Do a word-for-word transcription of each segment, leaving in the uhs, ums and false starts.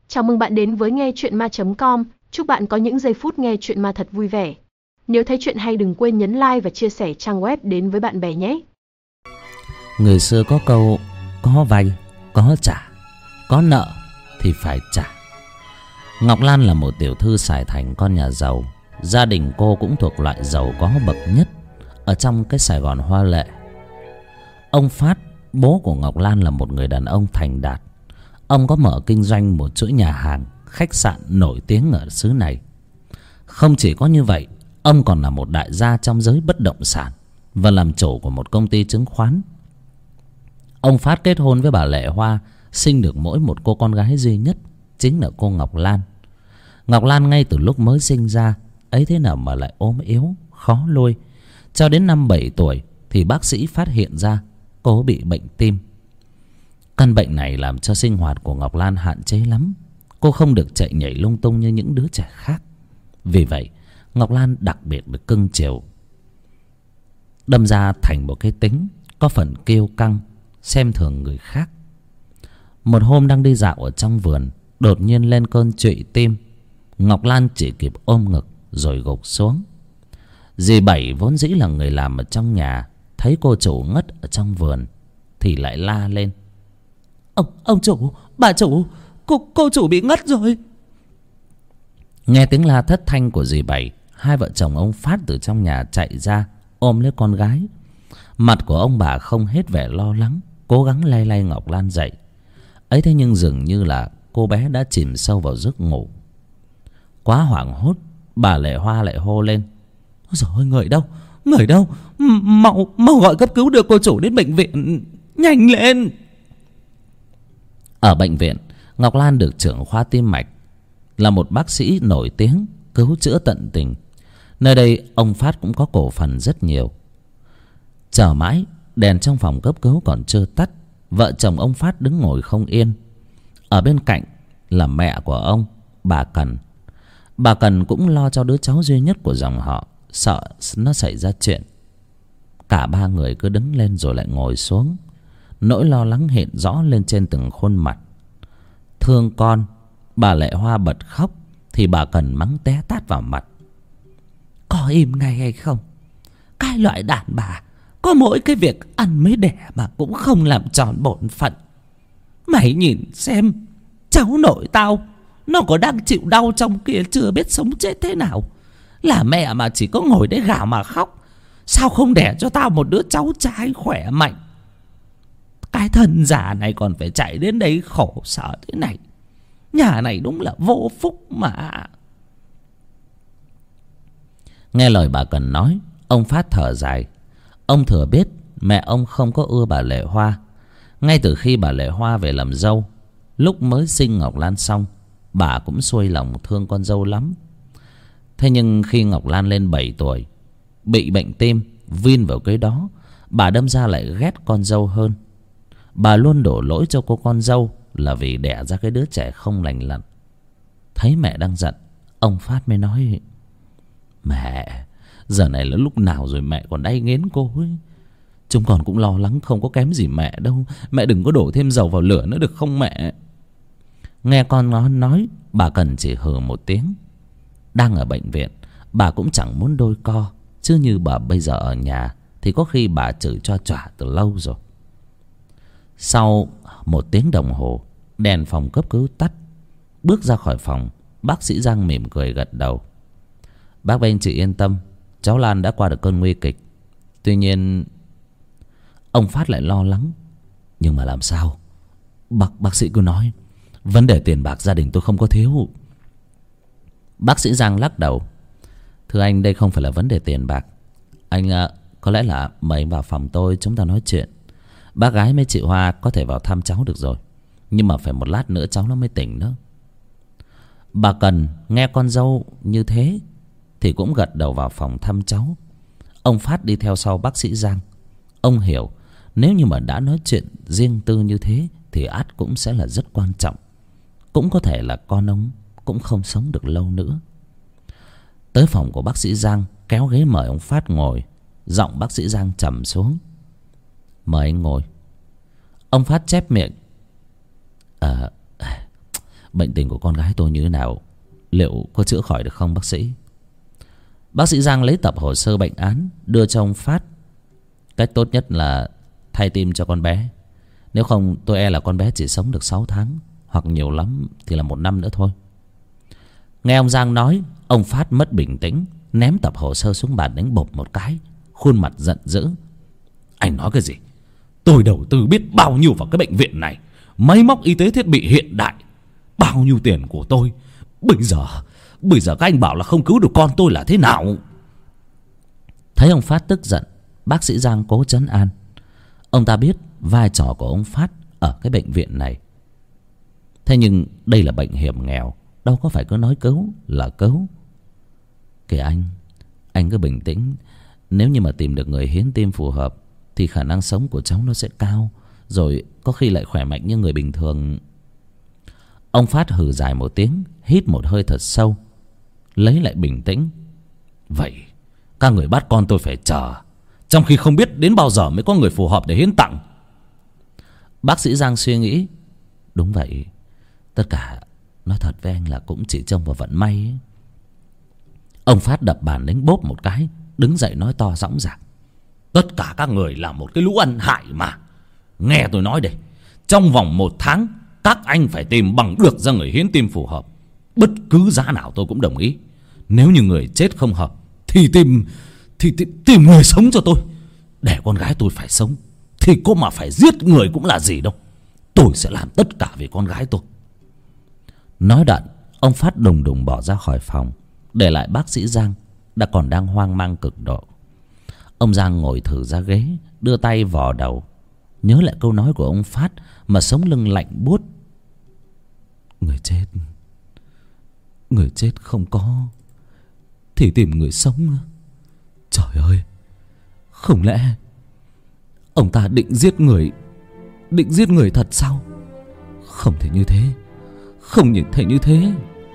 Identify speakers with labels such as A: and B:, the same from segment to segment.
A: Chào mừng bạn đến với nghe chuyện ma chấm com. Chúc bạn có những giây phút nghe chuyện ma thật vui vẻ. Nếu thấy chuyện hay đừng quên nhấn like và chia sẻ trang web đến với bạn bè nhé.
B: Người xưa có câu có vay, có trả, có nợ thì phải trả. Ngọc Lan là một tiểu thư Sài Thành, con nhà giàu. Gia đình cô cũng thuộc loại giàu có bậc nhất ở trong cái Sài Gòn hoa lệ. Ông Phát, bố của Ngọc Lan, là một người đàn ông thành đạt. Ông có mở kinh doanh một chuỗi nhà hàng, khách sạn nổi tiếng ở xứ này. Không chỉ có như vậy, ông còn là một đại gia trong giới bất động sản và làm chủ của một công ty chứng khoán. Ông Phát kết hôn với bà Lệ Hoa, sinh được mỗi một cô con gái duy nhất, chính là cô Ngọc Lan. Ngọc Lan ngay từ lúc mới sinh ra, ấy thế nào mà lại ốm yếu, khó nuôi. Cho đến năm bảy tuổi thì bác sĩ phát hiện ra cô bị bệnh tim. Căn bệnh này làm cho sinh hoạt của Ngọc Lan hạn chế lắm. Cô không được chạy nhảy lung tung như những đứa trẻ khác. Vì vậy Ngọc Lan đặc biệt được cưng chiều, đâm ra thành một cái tính có phần kiêu căng, xem thường người khác. Một hôm đang đi dạo ở trong vườn, đột nhiên lên cơn trụy tim. Ngọc Lan chỉ kịp ôm ngực rồi gục xuống. Dì Bảy vốn dĩ là người làm ở trong nhà, thấy cô chủ ngất ở trong vườn thì lại la lên: Ông, ông chủ, bà chủ, cô, cô chủ bị ngất rồi. Nghe tiếng la thất thanh của dì Bảy, hai vợ chồng ông Phát từ trong nhà chạy ra ôm lấy con gái. Mặt của ông bà không hết vẻ lo lắng, cố gắng lay lay Ngọc Lan dậy. Ấy thế nhưng dường như là cô bé đã chìm sâu vào giấc ngủ. Quá hoảng hốt, bà Lệ Hoa lại hô lên: Ôi giời ơi, người đâu, người đâu, mau mau gọi cấp cứu đưa cô chủ đến bệnh viện, nhanh lên. Ở bệnh viện, Ngọc Lan được trưởng khoa tim mạch, là một bác sĩ nổi tiếng, cứu chữa tận tình. Nơi đây ông Phát cũng có cổ phần rất nhiều. Chờ mãi, đèn trong phòng cấp cứu còn chưa tắt, vợ chồng ông Phát đứng ngồi không yên. Ở bên cạnh là mẹ của ông, bà Cần. Bà Cần cũng lo cho đứa cháu duy nhất của dòng họ, sợ nó xảy ra chuyện. Cả ba người cứ đứng lên rồi lại ngồi xuống. Nỗi lo lắng hiện rõ lên trên từng khuôn mặt. Thương con, bà Lệ Hoa bật khóc thì bà Cần mắng té tát vào mặt: Có im ngay hay không? Cái loại đàn bà có mỗi cái việc ăn mới đẻ mà cũng không làm tròn bổn phận. Mày nhìn xem, cháu nội tao nó có đang chịu đau trong kia chưa biết sống chết thế nào. Là mẹ mà chỉ có ngồi đấy gào mà khóc, sao không đẻ cho tao một đứa cháu trai khỏe mạnh? Cái thân già này còn phải chạy đến đây khổ sở thế này. Nhà này đúng là vô phúc mà. Nghe lời bà Cần nói, ông Phát thở dài. Ông thừa biết mẹ ông không có ưa bà Lệ Hoa. Ngay từ khi bà Lệ Hoa về làm dâu, lúc mới sinh Ngọc Lan xong, bà cũng xuôi lòng thương con dâu lắm. Thế nhưng khi Ngọc Lan lên bảy tuổi, bị bệnh tim, vin vào cái đó, bà đâm ra lại ghét con dâu hơn. Bà luôn đổ lỗi cho cô con dâu là vì đẻ ra cái đứa trẻ không lành lặn. Thấy mẹ đang giận, ông Phát mới nói: Mẹ, giờ này là lúc nào rồi mẹ còn đay nghiến cô ấy. Chúng con cũng lo lắng không có kém gì mẹ đâu. Mẹ đừng có đổ thêm dầu vào lửa nữa được không mẹ? Nghe con nó nói, bà Cần chỉ hừ một tiếng. Đang ở bệnh viện, bà cũng chẳng muốn đôi co. Chứ như bà bây giờ ở nhà thì có khi bà chửi cho chỏa từ lâu rồi. Sau một tiếng đồng hồ, đèn phòng cấp cứu tắt. Bước ra khỏi phòng, bác sĩ Giang mỉm cười gật đầu: Bác với anh chị yên tâm, cháu Lan đã qua được cơn nguy kịch. Tuy nhiên... Ông Phát lại lo lắng: Nhưng mà làm sao? Bác, bác sĩ cứ nói. Vấn đề tiền bạc gia đình tôi không có thiếu. Bác sĩ Giang lắc đầu: Thưa anh, đây không phải là vấn đề tiền bạc. Anh à, có lẽ là mời anh vào phòng tôi, chúng ta nói chuyện. Bác gái với chị Hoa có thể vào thăm cháu được rồi, nhưng mà phải một lát nữa cháu nó mới tỉnh đó. Bà Cần nghe con dâu như thế thì cũng gật đầu vào phòng thăm cháu. Ông Phát đi theo sau bác sĩ Giang. Ông hiểu nếu như mà đã nói chuyện riêng tư như thế thì ắt cũng sẽ là rất quan trọng. Cũng có thể là con ông cũng không sống được lâu nữa. Tới phòng của bác sĩ Giang, kéo ghế mời ông Phát ngồi. Giọng bác sĩ Giang trầm xuống: Mời anh ngồi. Ông Phát chép miệng: Ờ, Bệnh tình của con gái tôi như thế nào, liệu có chữa khỏi được không bác sĩ? Bác sĩ Giang lấy tập hồ sơ bệnh án đưa cho ông Phát. Cách tốt nhất là thay tim cho con bé. Nếu không tôi e là con bé chỉ sống được sáu tháng, hoặc nhiều lắm thì là một năm nữa thôi. Nghe ông Giang nói, ông Phát mất bình tĩnh, ném tập hồ sơ xuống bàn đánh bộp một cái, khuôn mặt giận dữ. Anh nói cái gì? Tôi đầu tư biết bao nhiêu vào cái bệnh viện này, máy móc y tế thiết bị hiện đại, bao nhiêu tiền của tôi. Bây giờ Bây giờ các anh bảo là không cứu được con tôi là thế nào? Thấy ông Phát tức giận, bác sĩ Giang cố trấn an. Ông ta biết vai trò của ông Phát ở cái bệnh viện này. Thế nhưng đây là bệnh hiểm nghèo, đâu có phải cứ nói cứu là cứu. Kìa anh, anh cứ bình tĩnh. Nếu như mà tìm được người hiến tim phù hợp thì khả năng sống của cháu nó sẽ cao, rồi có khi lại khỏe mạnh như người bình thường. Ông Phát hừ dài một tiếng, hít một hơi thật sâu, lấy lại bình tĩnh. Vậy các người bắt con tôi phải chờ, trong khi không biết đến bao giờ mới có người phù hợp để hiến tặng. Bác sĩ Giang suy nghĩ. Đúng vậy, tất cả nói thật với anh là cũng chỉ trông vào vận may ấy. Ông Phát đập bàn đánh bốp một cái, đứng dậy nói to dõng dạc. Tất cả các người là một cái lũ ăn hại mà. Nghe tôi nói đây, trong vòng một tháng các anh phải tìm bằng được ra người hiến tim phù hợp. Bất cứ giá nào tôi cũng đồng ý. Nếu như người chết không hợp thì tìm thì, thì tìm người sống cho tôi. Để con gái tôi phải sống thì có mà phải giết người cũng là gì đâu. Tôi sẽ làm tất cả vì con gái tôi. Nói đoạn, ông Phát đùng đùng bỏ ra khỏi phòng, để lại bác sĩ Giang đã còn đang hoang mang cực độ. Ông Giang ngồi thử ra ghế, đưa tay vò đầu, nhớ lại câu nói của ông Phát mà sống lưng lạnh buốt. Người chết Người chết không có thì tìm người sống. Trời ơi, không lẽ ông ta định giết người Định giết người thật sao? Không thể như thế, không nhìn thấy như thế.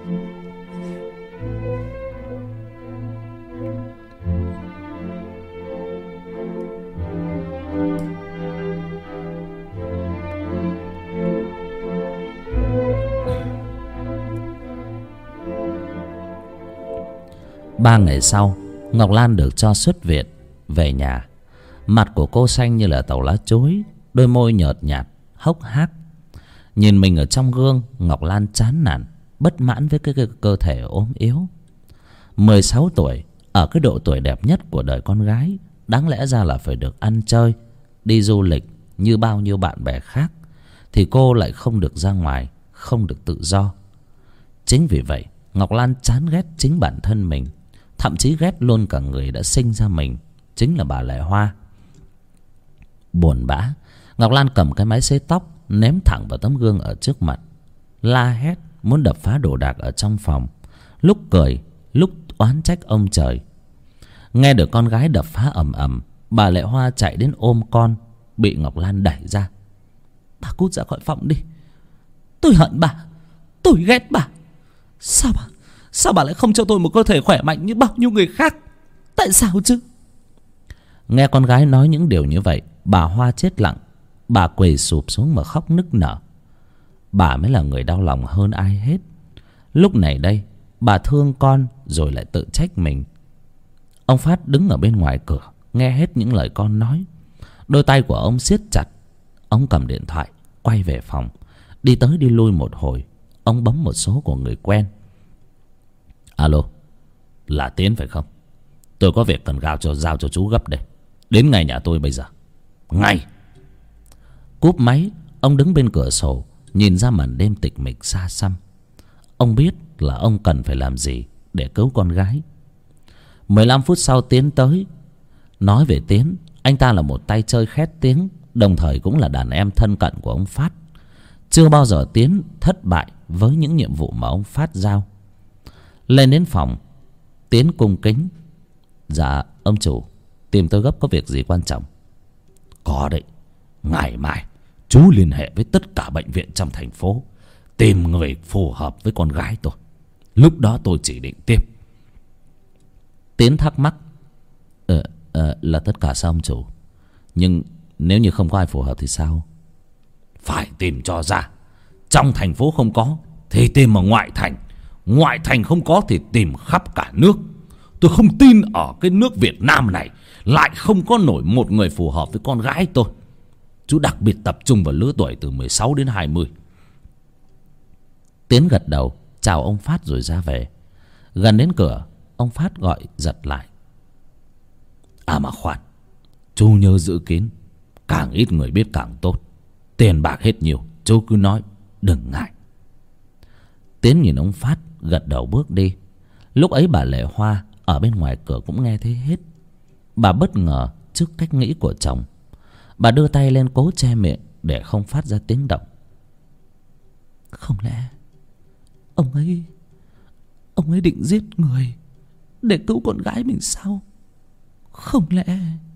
B: Ba ngày sau, Ngọc Lan được cho xuất viện về nhà. Mặt của cô xanh như là tàu lá chuối, đôi môi nhợt nhạt, hốc hác. Nhìn mình ở trong gương, Ngọc Lan chán nản, bất mãn với cái, cái cơ thể ốm yếu. Mười sáu tuổi, ở cái độ tuổi đẹp nhất của đời con gái, đáng lẽ ra là phải được ăn chơi, đi du lịch như bao nhiêu bạn bè khác, thì cô lại không được ra ngoài, không được tự do. Chính vì vậy, Ngọc Lan chán ghét chính bản thân mình, thậm chí ghét luôn cả người đã sinh ra mình, chính là bà Lệ Hoa. Buồn bã, Ngọc Lan cầm cái máy sấy tóc ném thẳng vào tấm gương ở trước mặt, la hét muốn đập phá đồ đạc ở trong phòng, lúc cười lúc oán trách ông trời. Nghe được con gái đập phá ầm ầm, bà Lệ Hoa chạy đến ôm con, bị Ngọc Lan đẩy ra. Bà cút ra khỏi phòng đi, tôi hận bà, tôi ghét bà. Sao bà Sao bà lại không cho tôi một cơ thể khỏe mạnh như bao nhiêu người khác? Tại sao chứ? Nghe con gái nói những điều như vậy, bà Hoa chết lặng. Bà quỳ sụp xuống mà khóc nức nở. Bà mới là người đau lòng hơn ai hết. Lúc này đây, bà thương con rồi lại tự trách mình. Ông Phát đứng ở bên ngoài cửa, nghe hết những lời con nói. Đôi tay của ông siết chặt. Ông cầm điện thoại, quay về phòng. Đi tới đi lui một hồi, ông bấm một số của người quen. Alo, là Tiến phải không? Tôi có việc cần giao cho, giao cho chú gấp đây. Đến ngay nhà tôi bây giờ. Ngay. Cúp máy, ông đứng bên cửa sổ, nhìn ra màn đêm tịch mịch xa xăm. Ông biết là ông cần phải làm gì để cứu con gái. Mười lăm phút sau Tiến tới. Nói về Tiến, anh ta là một tay chơi khét tiếng, đồng thời cũng là đàn em thân cận của ông Phát. Chưa bao giờ Tiến thất bại với những nhiệm vụ mà ông Phát giao. Lên đến phòng, Tiến cung kính. Dạ ông chủ, tìm tôi gấp có việc gì quan trọng? Có đấy. Ngày mai chú liên hệ với tất cả bệnh viện trong thành phố, tìm người phù hợp với con gái tôi. Lúc đó tôi chỉ định tiếp. Tiến thắc mắc. Ờ, ờ là tất cả sao ông chủ? Nhưng nếu như không có ai phù hợp thì sao? Phải tìm cho ra. Trong thành phố không có
C: Thì tìm ở ngoại thành. Ngoại thành không có thì tìm khắp cả nước. Tôi không tin ở cái nước Việt Nam này lại không có nổi một người phù hợp với con gái tôi. Chú đặc biệt tập trung vào lứa tuổi từ mười sáu đến hai mươi.
B: Tiến gật đầu chào ông Phát rồi ra về. Gần đến cửa, ông Phát gọi giật lại.
C: À mà khoan, chú nhớ giữ kín. Càng ít người biết càng tốt. Tiền bạc hết nhiều, chú cứ nói, đừng ngại.
B: Tiến nhìn ông Phát gật đầu bước đi. Lúc ấy bà Lệ Hoa ở bên ngoài cửa cũng nghe thấy hết. Bà bất ngờ trước cách nghĩ của chồng. Bà đưa tay lên cố che miệng để không phát ra tiếng động. Không lẽ ông ấy Ông ấy định giết người để cứu con gái mình sao? Không lẽ...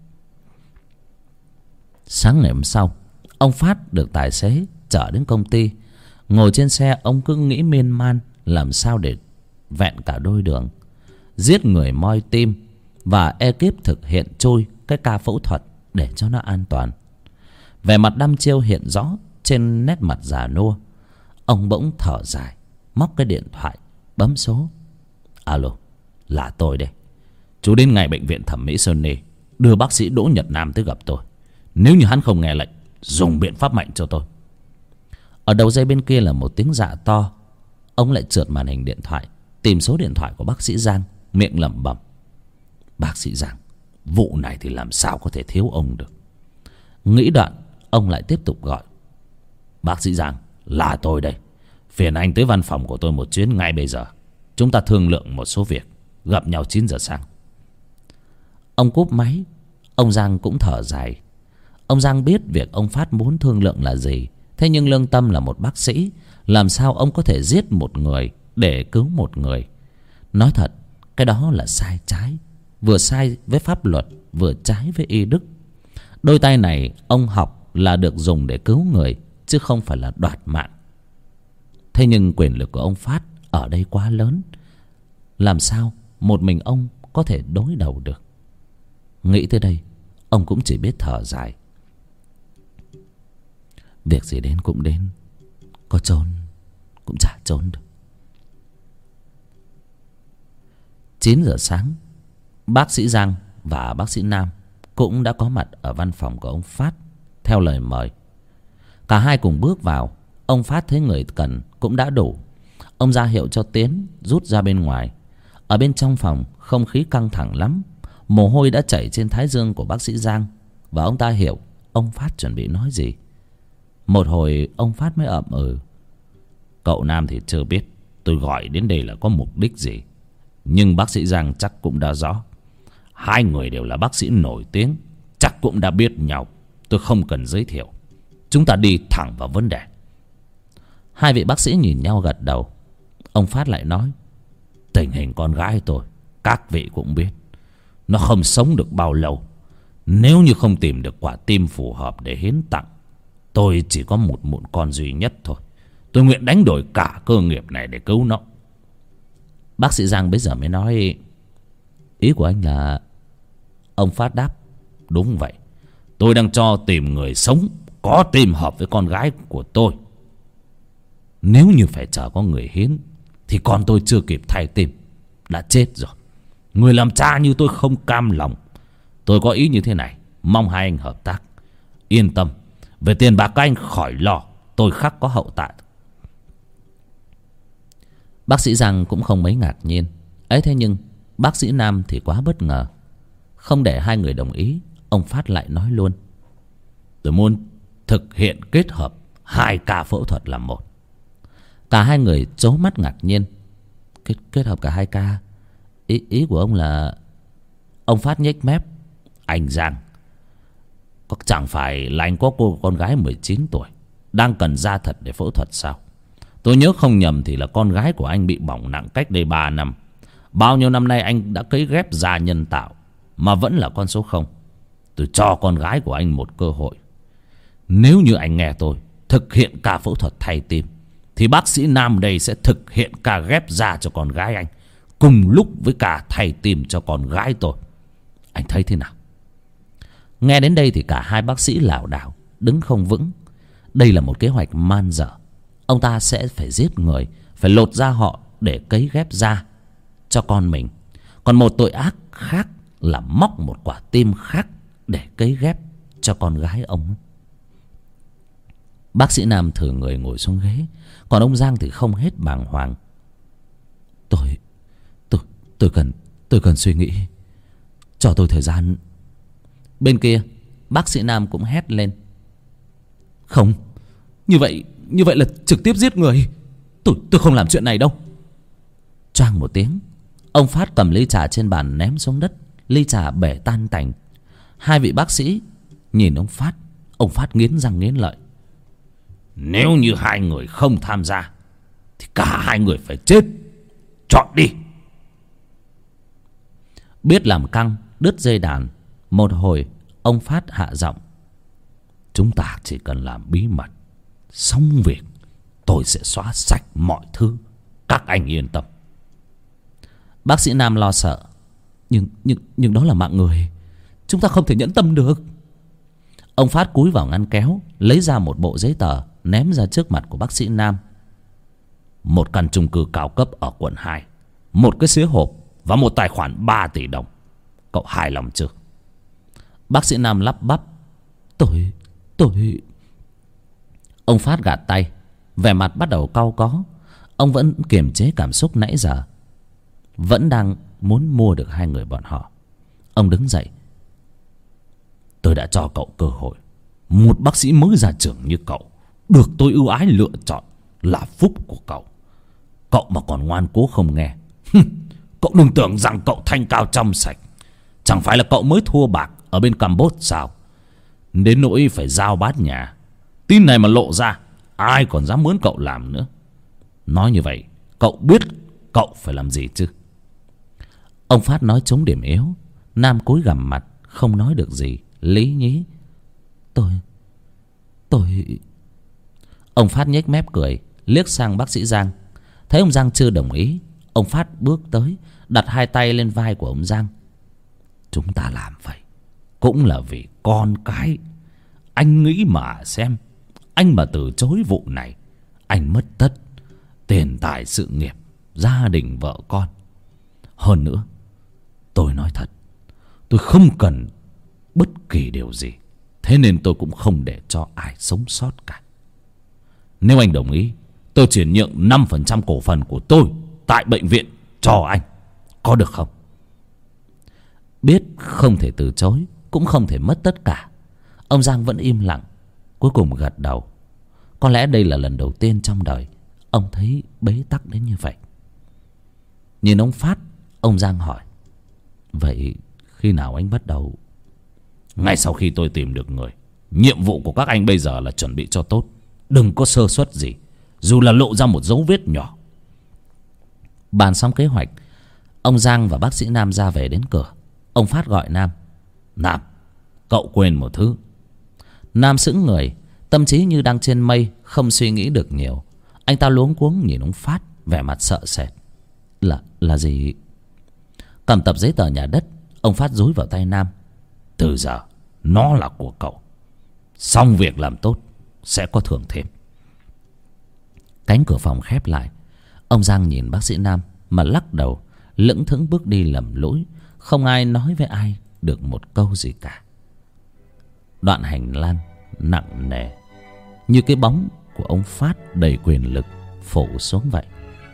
B: Sáng ngày hôm sau, ông Phát được tài xế chở đến công ty. Ngồi trên xe, ông cứ nghĩ miên man làm sao để vẹn cả đôi đường. Giết người moi tim và ekip thực hiện trôi cái ca phẫu thuật để cho nó an toàn. Vẻ mặt đăm chiêu hiện rõ trên nét mặt già nua. Ông bỗng thở dài, móc cái điện thoại bấm số.
C: Alo, là tôi đây. Chú đến ngay bệnh viện thẩm mỹ Sunny, đưa bác sĩ Đỗ Nhật Nam tới gặp tôi. Nếu như hắn không nghe lệnh, dùng biện pháp mạnh cho tôi.
B: Ở đầu dây bên kia là một tiếng dạ to. Ông lại trượt màn hình điện thoại, tìm số điện thoại của bác sĩ Giang, miệng lẩm bẩm.
C: Bác sĩ Giang, vụ này thì làm sao có thể thiếu ông được.
B: Nghĩ đoạn, ông lại tiếp tục gọi.
C: Bác sĩ Giang, là tôi đây. Phiền anh tới văn phòng của tôi một chuyến ngay bây giờ. Chúng ta thương lượng một số việc. Gặp nhau chín giờ sáng.
B: Ông cúp máy. Ông Giang cũng thở dài. Ông Giang biết việc ông Phát muốn thương lượng là gì. Thế nhưng lương tâm là một bác sĩ, làm sao ông có thể giết một người để cứu một người? Nói thật, cái đó là sai trái. Vừa sai với pháp luật, vừa trái với y đức. Đôi tay này ông học là được dùng để cứu người, chứ không phải là đoạt mạng. Thế nhưng quyền lực của ông Phát ở đây quá lớn. Làm sao một mình ông có thể đối đầu được? Nghĩ tới đây, ông cũng chỉ biết thở dài. Việc gì đến cũng đến, có trốn cũng chả trốn được. Chín giờ sáng, bác sĩ Giang và bác sĩ Nam cũng đã có mặt ở văn phòng của ông Phát theo lời mời. Cả hai cùng bước vào. Ông Phát thấy người cần cũng đã đủ. Ông ra hiệu cho Tiến rút ra bên ngoài. Ở bên trong phòng, không khí căng thẳng lắm. Mồ hôi đã chảy trên thái dương của bác sĩ Giang, và ông ta hiểu ông Phát chuẩn bị nói gì. Một hồi ông Phát mới ậm ừ.
C: Cậu Nam thì chưa biết tôi gọi đến đây là có mục đích gì, nhưng bác sĩ Giang chắc cũng đã rõ. Hai người đều là bác sĩ nổi tiếng, chắc cũng đã biết nhau. Tôi không cần giới thiệu. Chúng ta đi thẳng vào vấn đề.
B: Hai vị bác sĩ nhìn nhau gật đầu. Ông Phát lại nói.
C: Tình hình con gái tôi các vị cũng biết. Nó không sống được bao lâu. Nếu như không tìm được quả tim phù hợp để hiến tặng, tôi chỉ có một mụn con duy nhất thôi. Tôi nguyện đánh đổi cả cơ nghiệp này để cứu nó.
B: Bác sĩ Giang bây giờ mới nói. Ý của anh là...
C: Ông Phát đáp. Đúng vậy. Tôi đang cho tìm người sống có tim hợp với con gái của tôi. Nếu như phải chờ có người hiến thì con tôi chưa kịp thay tim đã chết rồi. Người làm cha như tôi không cam lòng. Tôi có ý như thế này, mong hai anh hợp tác. Yên tâm, về tiền bạc các anh khỏi lo, tôi khắc có hậu tạ.
B: Bác sĩ Giang cũng không mấy ngạc nhiên. Ấy thế nhưng bác sĩ Nam thì quá bất ngờ. Không để hai người đồng ý, ông Phát lại nói luôn.
C: Tôi muốn thực hiện kết hợp hai ca phẫu thuật làm một.
B: Cả hai người trố mắt ngạc nhiên. Kết, kết hợp cả hai ca? Ý, ý của ông là...
C: Ông Phát nhếch mép. Anh Giang, có chẳng phải là anh có cô con gái mười chín tuổi đang cần da thật để phẫu thuật sao? Tôi nhớ không nhầm thì là con gái của anh bị bỏng nặng cách đây ba năm. Bao nhiêu năm nay anh đã cấy ghép da nhân tạo mà vẫn là con số không. Tôi cho con gái của anh một cơ hội. Nếu như anh nghe tôi thực hiện ca phẫu thuật thay tim, thì bác sĩ Nam đây sẽ thực hiện ca ghép da cho con gái anh, cùng lúc với cả thay tim cho con gái tôi. Anh thấy thế nào?
B: Nghe đến đây thì cả hai bác sĩ lảo đảo, đứng không vững. Đây là một kế hoạch man dở. Ông ta sẽ phải giết người,
C: phải lột da họ để cấy ghép da cho con mình. Còn một tội ác khác là móc một quả tim khác để cấy ghép cho con gái ông. Bác sĩ Nam thử người ngồi xuống ghế, còn ông Giang thì không hết bàng hoàng. Tôi, tôi, tôi cần, tôi cần suy nghĩ. Cho tôi thời gian. Bên kia, bác sĩ Nam cũng hét lên. Không, như vậy, như vậy là trực tiếp giết người. Tôi, tôi không làm chuyện này đâu. Choang một tiếng, ông Phát cầm ly trà trên bàn ném xuống đất. Ly trà bể tan tành. Hai vị bác sĩ nhìn ông Phát. Ông Phát nghiến răng nghiến lợi. Nếu như hai người không tham gia thì cả hai người phải chết. Chọn đi. Biết làm căng, đứt dây đàn. Một hồi ông Phát hạ giọng. Chúng ta chỉ cần làm bí mật, xong việc tôi sẽ xóa sạch mọi thứ. Các anh yên tâm. Bác sĩ Nam lo sợ. Nhưng, nhưng, nhưng đó là mạng người. Chúng ta không thể nhẫn tâm được. Ông Phát cúi vào ngăn kéo, lấy ra một bộ giấy tờ, ném ra trước mặt của bác sĩ Nam. Một căn chung cư cao cấp ở quận hai, một cái xế hộp và một tài khoản ba tỷ đồng. Cậu hài lòng chưa? Bác sĩ Nam lắp bắp. Tôi, tôi... Ông Phát gạt tay, vẻ mặt bắt đầu cau có. Ông vẫn kiềm chế cảm xúc nãy giờ, vẫn đang muốn mua được hai người bọn họ. Ông đứng dậy. Tôi đã cho cậu cơ hội. Một bác sĩ mới ra trường như cậu được tôi ưu ái lựa chọn là phúc của cậu. Cậu mà còn ngoan cố không nghe, cậu đừng tưởng rằng cậu thanh cao trong sạch. Chẳng phải là cậu mới thua bạc ở bên Campuchia sao? Đến nỗi phải giao bát nhà. Tin này mà lộ ra, ai còn dám mướn cậu làm nữa. Nói như vậy, cậu biết cậu phải làm gì chứ? Ông Phát nói trúng điểm yếu. Nam cúi gằm mặt, không nói được gì, lý nhí. Tôi... tôi... Ông Phát nhếch mép cười, liếc sang bác sĩ Giang. Thấy ông Giang chưa đồng ý, ông Phát bước tới, đặt hai tay lên vai của ông Giang. Chúng ta làm vậy cũng là vì con cái. Anh nghĩ mà xem, anh mà từ chối vụ này, anh mất tất tiền tài sự nghiệp, gia đình vợ con. Hơn nữa, tôi nói thật, tôi không cần bất kỳ điều gì, thế nên tôi cũng không để cho ai sống sót cả. Nếu anh đồng ý, tôi chuyển nhượng năm phần trăm cổ phần của tôi tại bệnh viện cho anh, có được không? Biết không thể từ chối, cũng không thể mất tất cả, ông Giang vẫn im lặng, cuối cùng gật đầu. Có lẽ đây là lần đầu tiên trong đời ông thấy bế tắc đến như vậy. Nhìn ông Phát, ông Giang hỏi. Vậy khi nào anh bắt đầu? Ngay sau khi tôi tìm được người. Nhiệm vụ của các anh bây giờ là chuẩn bị cho tốt, đừng có sơ suất gì, dù là lộ ra một dấu vết nhỏ. Bàn xong kế hoạch, ông Giang và bác sĩ Nam ra về đến cửa. Ông Phát gọi Nam. Nam, cậu quên một thứ. Nam sững người, tâm trí như đang trên mây, không suy nghĩ được nhiều. Anh ta luống cuống nhìn ông Phát, vẻ mặt sợ sệt. Là, là gì? Cầm tập giấy tờ nhà đất, ông Phát dúi vào tay Nam. Từ giờ, nó là của cậu. Xong việc làm tốt, sẽ có thưởng thêm. Cánh cửa phòng khép lại. Ông Giang nhìn bác sĩ Nam mà lắc đầu, lững thững bước đi lầm lũi. Không ai nói với ai được một câu gì cả. Đoạn hành lang nặng nề, như cái bóng của ông Phát đầy quyền lực phủ xuống vậy.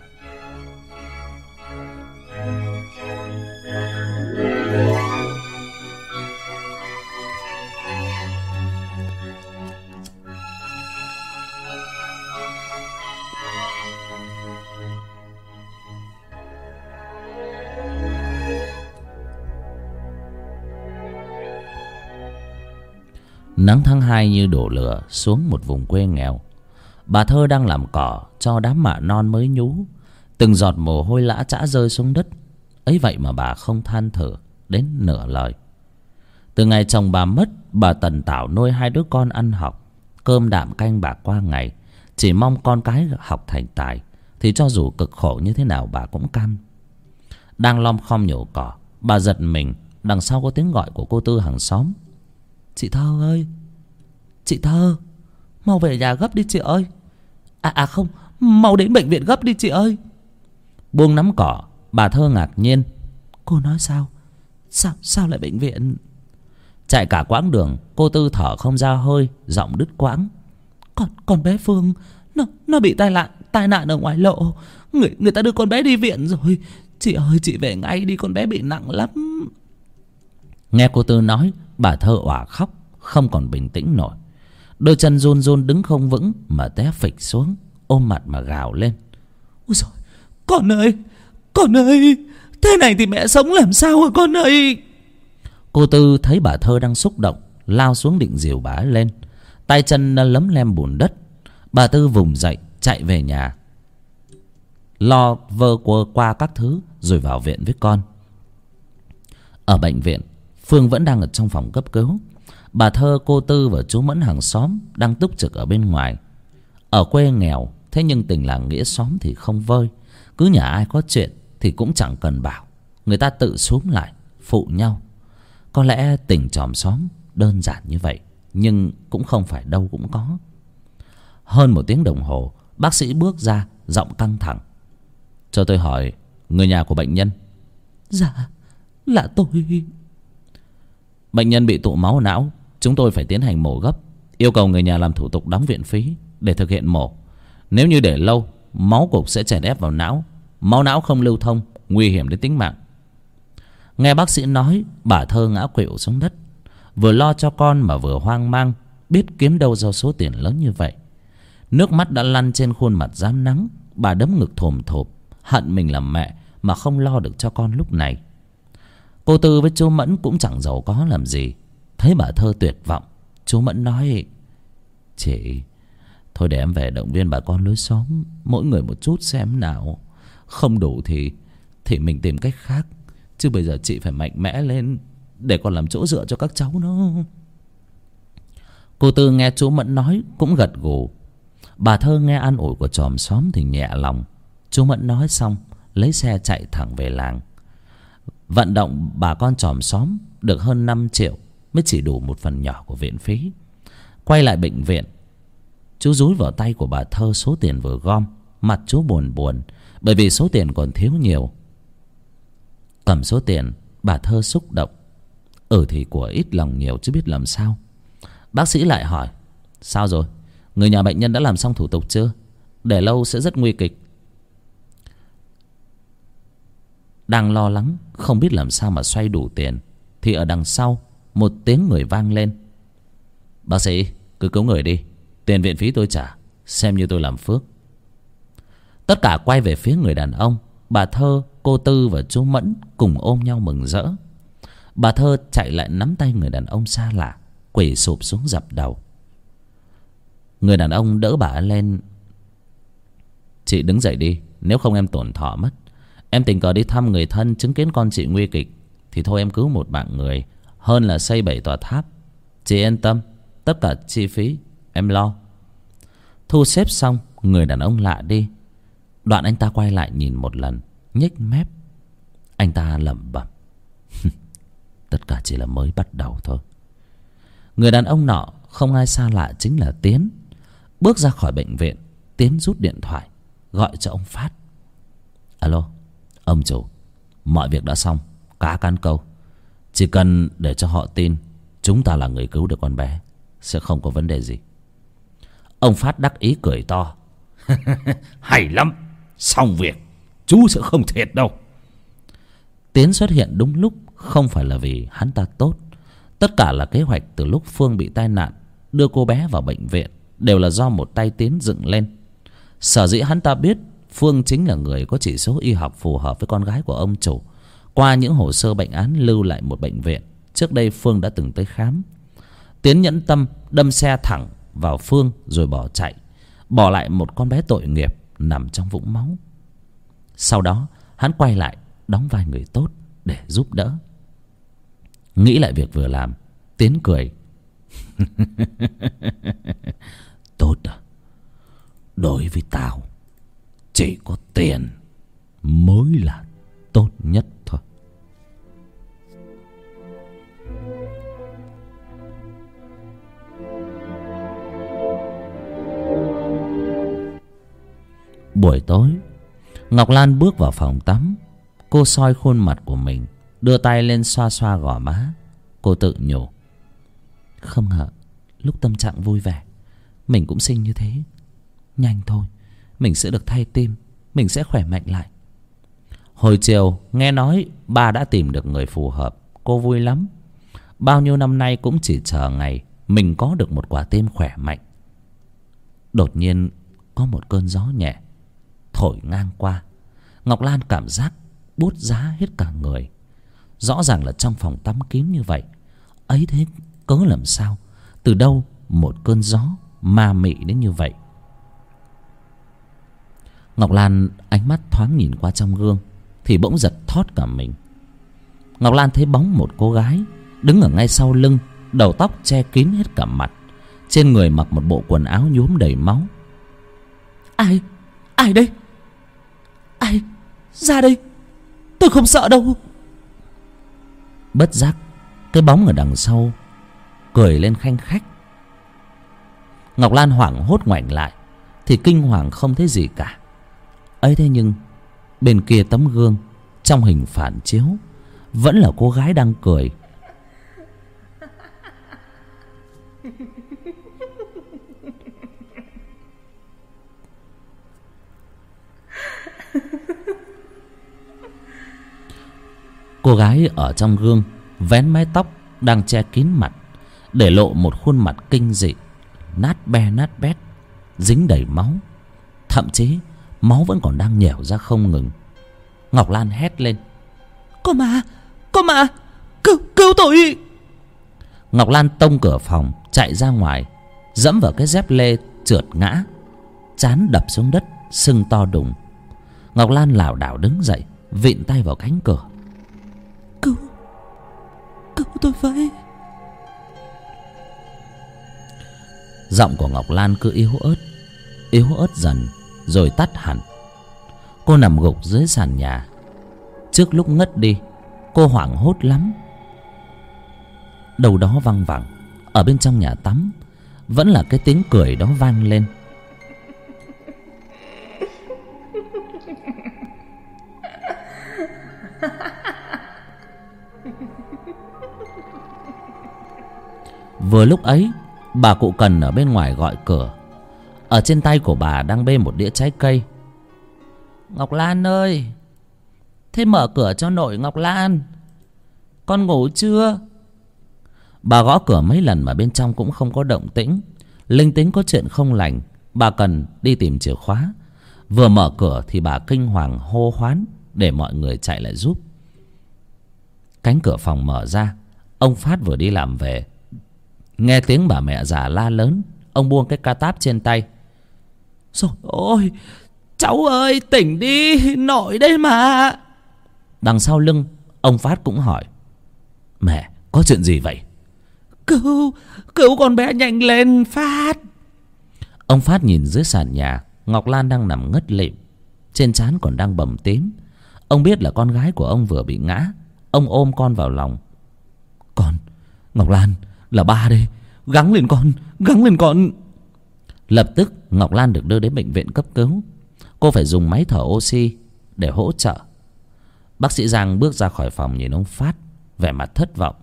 C: Nắng tháng hai như đổ lửa xuống một vùng quê nghèo. Bà Thơ đang làm cỏ cho đám mạ non mới nhú. Từng giọt mồ hôi lã chã rơi xuống đất. Ấy vậy mà bà không than thở đến nửa lời. Từ ngày chồng bà mất, bà tần tảo nuôi hai đứa con ăn học, cơm đạm canh bạc qua ngày. Chỉ mong con cái học thành tài, thì cho dù cực khổ như thế nào bà cũng cam. Đang lom khom nhổ cỏ, bà giật mình, đằng sau có tiếng gọi của cô Tư hàng xóm. Chị Thơ ơi, chị Thơ, mau về nhà gấp đi chị ơi. À à không, Mau đến bệnh viện gấp đi chị ơi. Buông nắm cỏ, bà Thơ ngạc nhiên. Cô nói sao? Sao sao lại bệnh viện? Chạy cả quãng đường, cô Tư thở không ra hơi, giọng đứt quãng. Con con bé Phương nó nó bị tai nạn tai nạn ở ngoài lộ. Người người ta đưa con bé đi viện rồi. Chị ơi, chị về ngay đi, con bé bị nặng lắm. Nghe cô Tư nói, bà Thơ òa khóc, không còn bình tĩnh nổi. Đôi chân run run đứng không vững mà té phịch xuống, ôm mặt mà gào lên. Ôi giời, con ơi, con ơi, thế này thì mẹ sống làm sao hả con ơi? Cô Tư thấy bà Thơ đang xúc động, lao xuống định dìu bà lên. Tay chân lấm lem bùn đất. Bà Tư vùng dậy chạy về nhà, lo vơ quơ qua các thứ rồi vào viện với con. Ở bệnh viện, Phương vẫn đang ở trong phòng cấp cứu. Bà Thơ, cô Tư và chú Mẫn hàng xóm đang túc trực ở bên ngoài. Ở quê nghèo, thế nhưng tình làng nghĩa xóm thì không vơi. Cứ nhà ai có chuyện thì cũng chẳng cần bảo, người ta tự xúm lại phụ nhau. Có lẽ tình chòm xóm đơn giản như vậy, nhưng cũng không phải đâu cũng có. Hơn một tiếng đồng hồ, bác sĩ bước ra, giọng căng thẳng. Cho tôi hỏi, người nhà của bệnh nhân? Dạ, là tôi. Bệnh nhân bị tụ máu não, chúng tôi phải tiến hành mổ gấp. Yêu cầu người nhà làm thủ tục đóng viện phí để thực hiện mổ. Nếu như để lâu, máu cục sẽ chèn ép vào não. Máu não không lưu thông, nguy hiểm đến tính mạng. Nghe bác sĩ nói, bà Thơ ngã khuỵu xuống đất. Vừa lo cho con mà vừa hoang mang, biết kiếm đâu ra số tiền lớn như vậy. Nước mắt đã lăn trên khuôn mặt rám nắng. Bà đấm ngực thồm thộp, hận mình làm mẹ mà không lo được cho con lúc này. Cô Tư với chú Mẫn cũng chẳng giàu có làm gì. Thấy bà Thơ tuyệt vọng, chú Mẫn nói: Chị, thôi để em về động viên bà con lối xóm, mỗi người một chút xem nào. Không đủ thì Thì mình tìm cách khác. Chứ bây giờ chị phải mạnh mẽ lên để còn làm chỗ dựa cho các cháu nữa. Cô Tư nghe chú Mẫn nói cũng gật gù. Bà Thơ nghe an ủi của chòm xóm thì nhẹ lòng. Chú Mẫn nói xong, lấy xe chạy thẳng về làng. Vận động bà con chòm xóm được hơn năm triệu mới chỉ đủ một phần nhỏ của viện phí. Quay lại bệnh viện, chú dúi vào tay của bà Thơ số tiền vừa gom. Mặt chú buồn buồn bởi vì số tiền còn thiếu nhiều. Cầm số tiền, bà Thơ xúc động. Ừ thì của ít lòng nhiều chứ biết làm sao. Bác sĩ lại hỏi: Sao rồi? Người nhà bệnh nhân đã làm xong thủ tục chưa? Để lâu sẽ rất nguy kịch. Đang lo lắng không biết làm sao mà xoay đủ tiền thì ở đằng sau một tiếng người vang lên: Bác sĩ cứ cứu người đi, tiền viện phí tôi trả, xem như tôi làm phước. Tất cả quay về phía người đàn ông. Bà Thơ, cô Tư và chú Mẫn cùng ôm nhau mừng rỡ. Bà Thơ chạy lại nắm tay người đàn ông xa lạ, quỳ sụp xuống dập đầu. Người đàn ông đỡ bà lên: Chị đứng dậy đi, nếu không em tổn thọ mất. Em tình cờ đi thăm người thân, chứng kiến con chị nguy kịch thì thôi em cứu một mạng người hơn là xây bảy tòa tháp. Chị yên tâm, tất cả chi phí em lo. Thu xếp xong, người đàn ông lạ đi. Đoạn anh ta quay lại nhìn một lần, nhếch mép. Anh ta lẩm bẩm: Tất cả chỉ là mới bắt đầu thôi. Người đàn ông nọ không ai xa lạ chính là Tiến. Bước ra khỏi bệnh viện, Tiến rút điện thoại gọi cho ông Phát. Alo, ông chủ, mọi việc đã xong, cá cán câu. Chỉ cần để cho họ tin chúng ta là người cứu được con bé, sẽ không có vấn đề gì. Ông Phát đắc ý cười to: Hay lắm, xong việc, chú sẽ không thiệt đâu. Tiến xuất hiện đúng lúc, không phải là vì hắn ta tốt. Tất cả là kế hoạch từ lúc Phương bị tai nạn, đưa cô bé vào bệnh viện, đều là do một tay Tiến dựng lên. Sở dĩ hắn ta biết Phương chính là người có chỉ số y học phù hợp với con gái của ông chủ, qua những hồ sơ bệnh án lưu lại một bệnh viện trước đây Phương đã từng tới khám. Tiến nhẫn tâm đâm xe thẳng vào Phương rồi bỏ chạy, bỏ lại một con bé tội nghiệp nằm trong vũng máu. Sau đó hắn quay lại đóng vai người tốt để giúp đỡ. Nghĩ lại việc vừa làm, Tiến cười. Tốt à? Đối với tao, chỉ có tiền mới là tốt nhất thôi.
B: Buổi tối, Ngọc Lan bước vào phòng tắm. Cô soi khuôn mặt của mình, đưa tay lên xoa xoa gò má. Cô tự nhủ: không ngờ lúc tâm trạng vui vẻ mình cũng xinh như thế. Nhanh thôi, mình sẽ được thay tim, mình sẽ khỏe mạnh lại. Hồi chiều nghe nói bà đã tìm được người phù hợp. Cô vui lắm. Bao nhiêu năm nay cũng chỉ chờ ngày mình có được một quả tim khỏe mạnh. Đột nhiên có một cơn gió nhẹ thổi ngang qua. Ngọc Lan cảm giác buốt giá hết cả người. Rõ ràng là trong phòng tắm kín như vậy, ấy thế cớ làm sao, từ đâu một cơn gió ma mị đến như vậy. Ngọc Lan ánh mắt thoáng nhìn qua trong gương thì bỗng giật thót cả mình. Ngọc Lan thấy bóng một cô gái đứng ở ngay sau lưng, đầu tóc che kín hết cả mặt, trên người mặc một bộ quần áo nhuốm đầy máu. Ai? Ai đây? Ai? Ra đây, tôi không sợ đâu. Bất giác cái bóng ở đằng sau cười lên khanh khách. Ngọc Lan hoảng hốt ngoảnh lại thì kinh hoàng không thấy gì cả. Ấy thế nhưng bên kia tấm gương, trong hình phản chiếu, vẫn là cô gái đang cười. Cô gái ở trong gương vén mái tóc đang che kín mặt, để lộ một khuôn mặt kinh dị, nát be nát bét, dính đầy máu. Thậm chí máu vẫn còn đang nhẻo ra không ngừng. Ngọc Lan hét lên: Có ma! Có ma! Cứu, cứu tôi! Ngọc Lan tông cửa phòng chạy ra ngoài, dẫm vào cái dép lê trượt ngã, trán đập xuống đất, sưng to đùng. Ngọc Lan lảo đảo đứng dậy, vịn tay vào cánh cửa. Cứu, cứu tôi với! Giọng của Ngọc Lan cứ yếu ớt, yếu ớt dần rồi tắt hẳn. Cô nằm gục dưới sàn nhà. Trước lúc ngất đi, cô hoảng hốt lắm. Đâu đó văng vẳng ở bên trong nhà tắm, vẫn là cái tiếng cười đó vang lên. Vừa lúc ấy, bà cụ Cần ở bên ngoài gọi cửa. Ở trên tay của bà đang bê một đĩa trái cây. Ngọc Lan ơi, thế mở cửa cho nội Ngọc Lan. Con ngủ chưa? Bà gõ cửa mấy lần mà bên trong cũng không có động tĩnh. Linh tính có chuyện không lành. Bà Cần đi tìm chìa khóa. Vừa mở cửa thì bà kinh hoàng hô hoán để mọi người chạy lại giúp. Cánh cửa phòng mở ra. Ông Phát vừa đi làm về, nghe tiếng bà mẹ già la lớn. Ông buông cái ca táp trên tay. Rồi ôi, cháu ơi tỉnh đi, nội đây mà. Đằng sau lưng ông Phát cũng hỏi: Mẹ, có chuyện gì vậy? Cứu, cứu con bé nhanh lên Phát. Ông Phát nhìn dưới sàn nhà, Ngọc Lan đang nằm ngất lịm, trên trán còn đang bầm tím. Ông biết là con gái của ông vừa bị ngã. Ông ôm con vào lòng. Con, Ngọc Lan, là ba đây, gắng lên con, gắng lên con. Lập tức Ngọc Lan được đưa đến bệnh viện cấp cứu. Cô phải dùng máy thở oxy để hỗ trợ. Bác sĩ Giang bước ra khỏi phòng nhìn ông Phát, vẻ mặt thất vọng.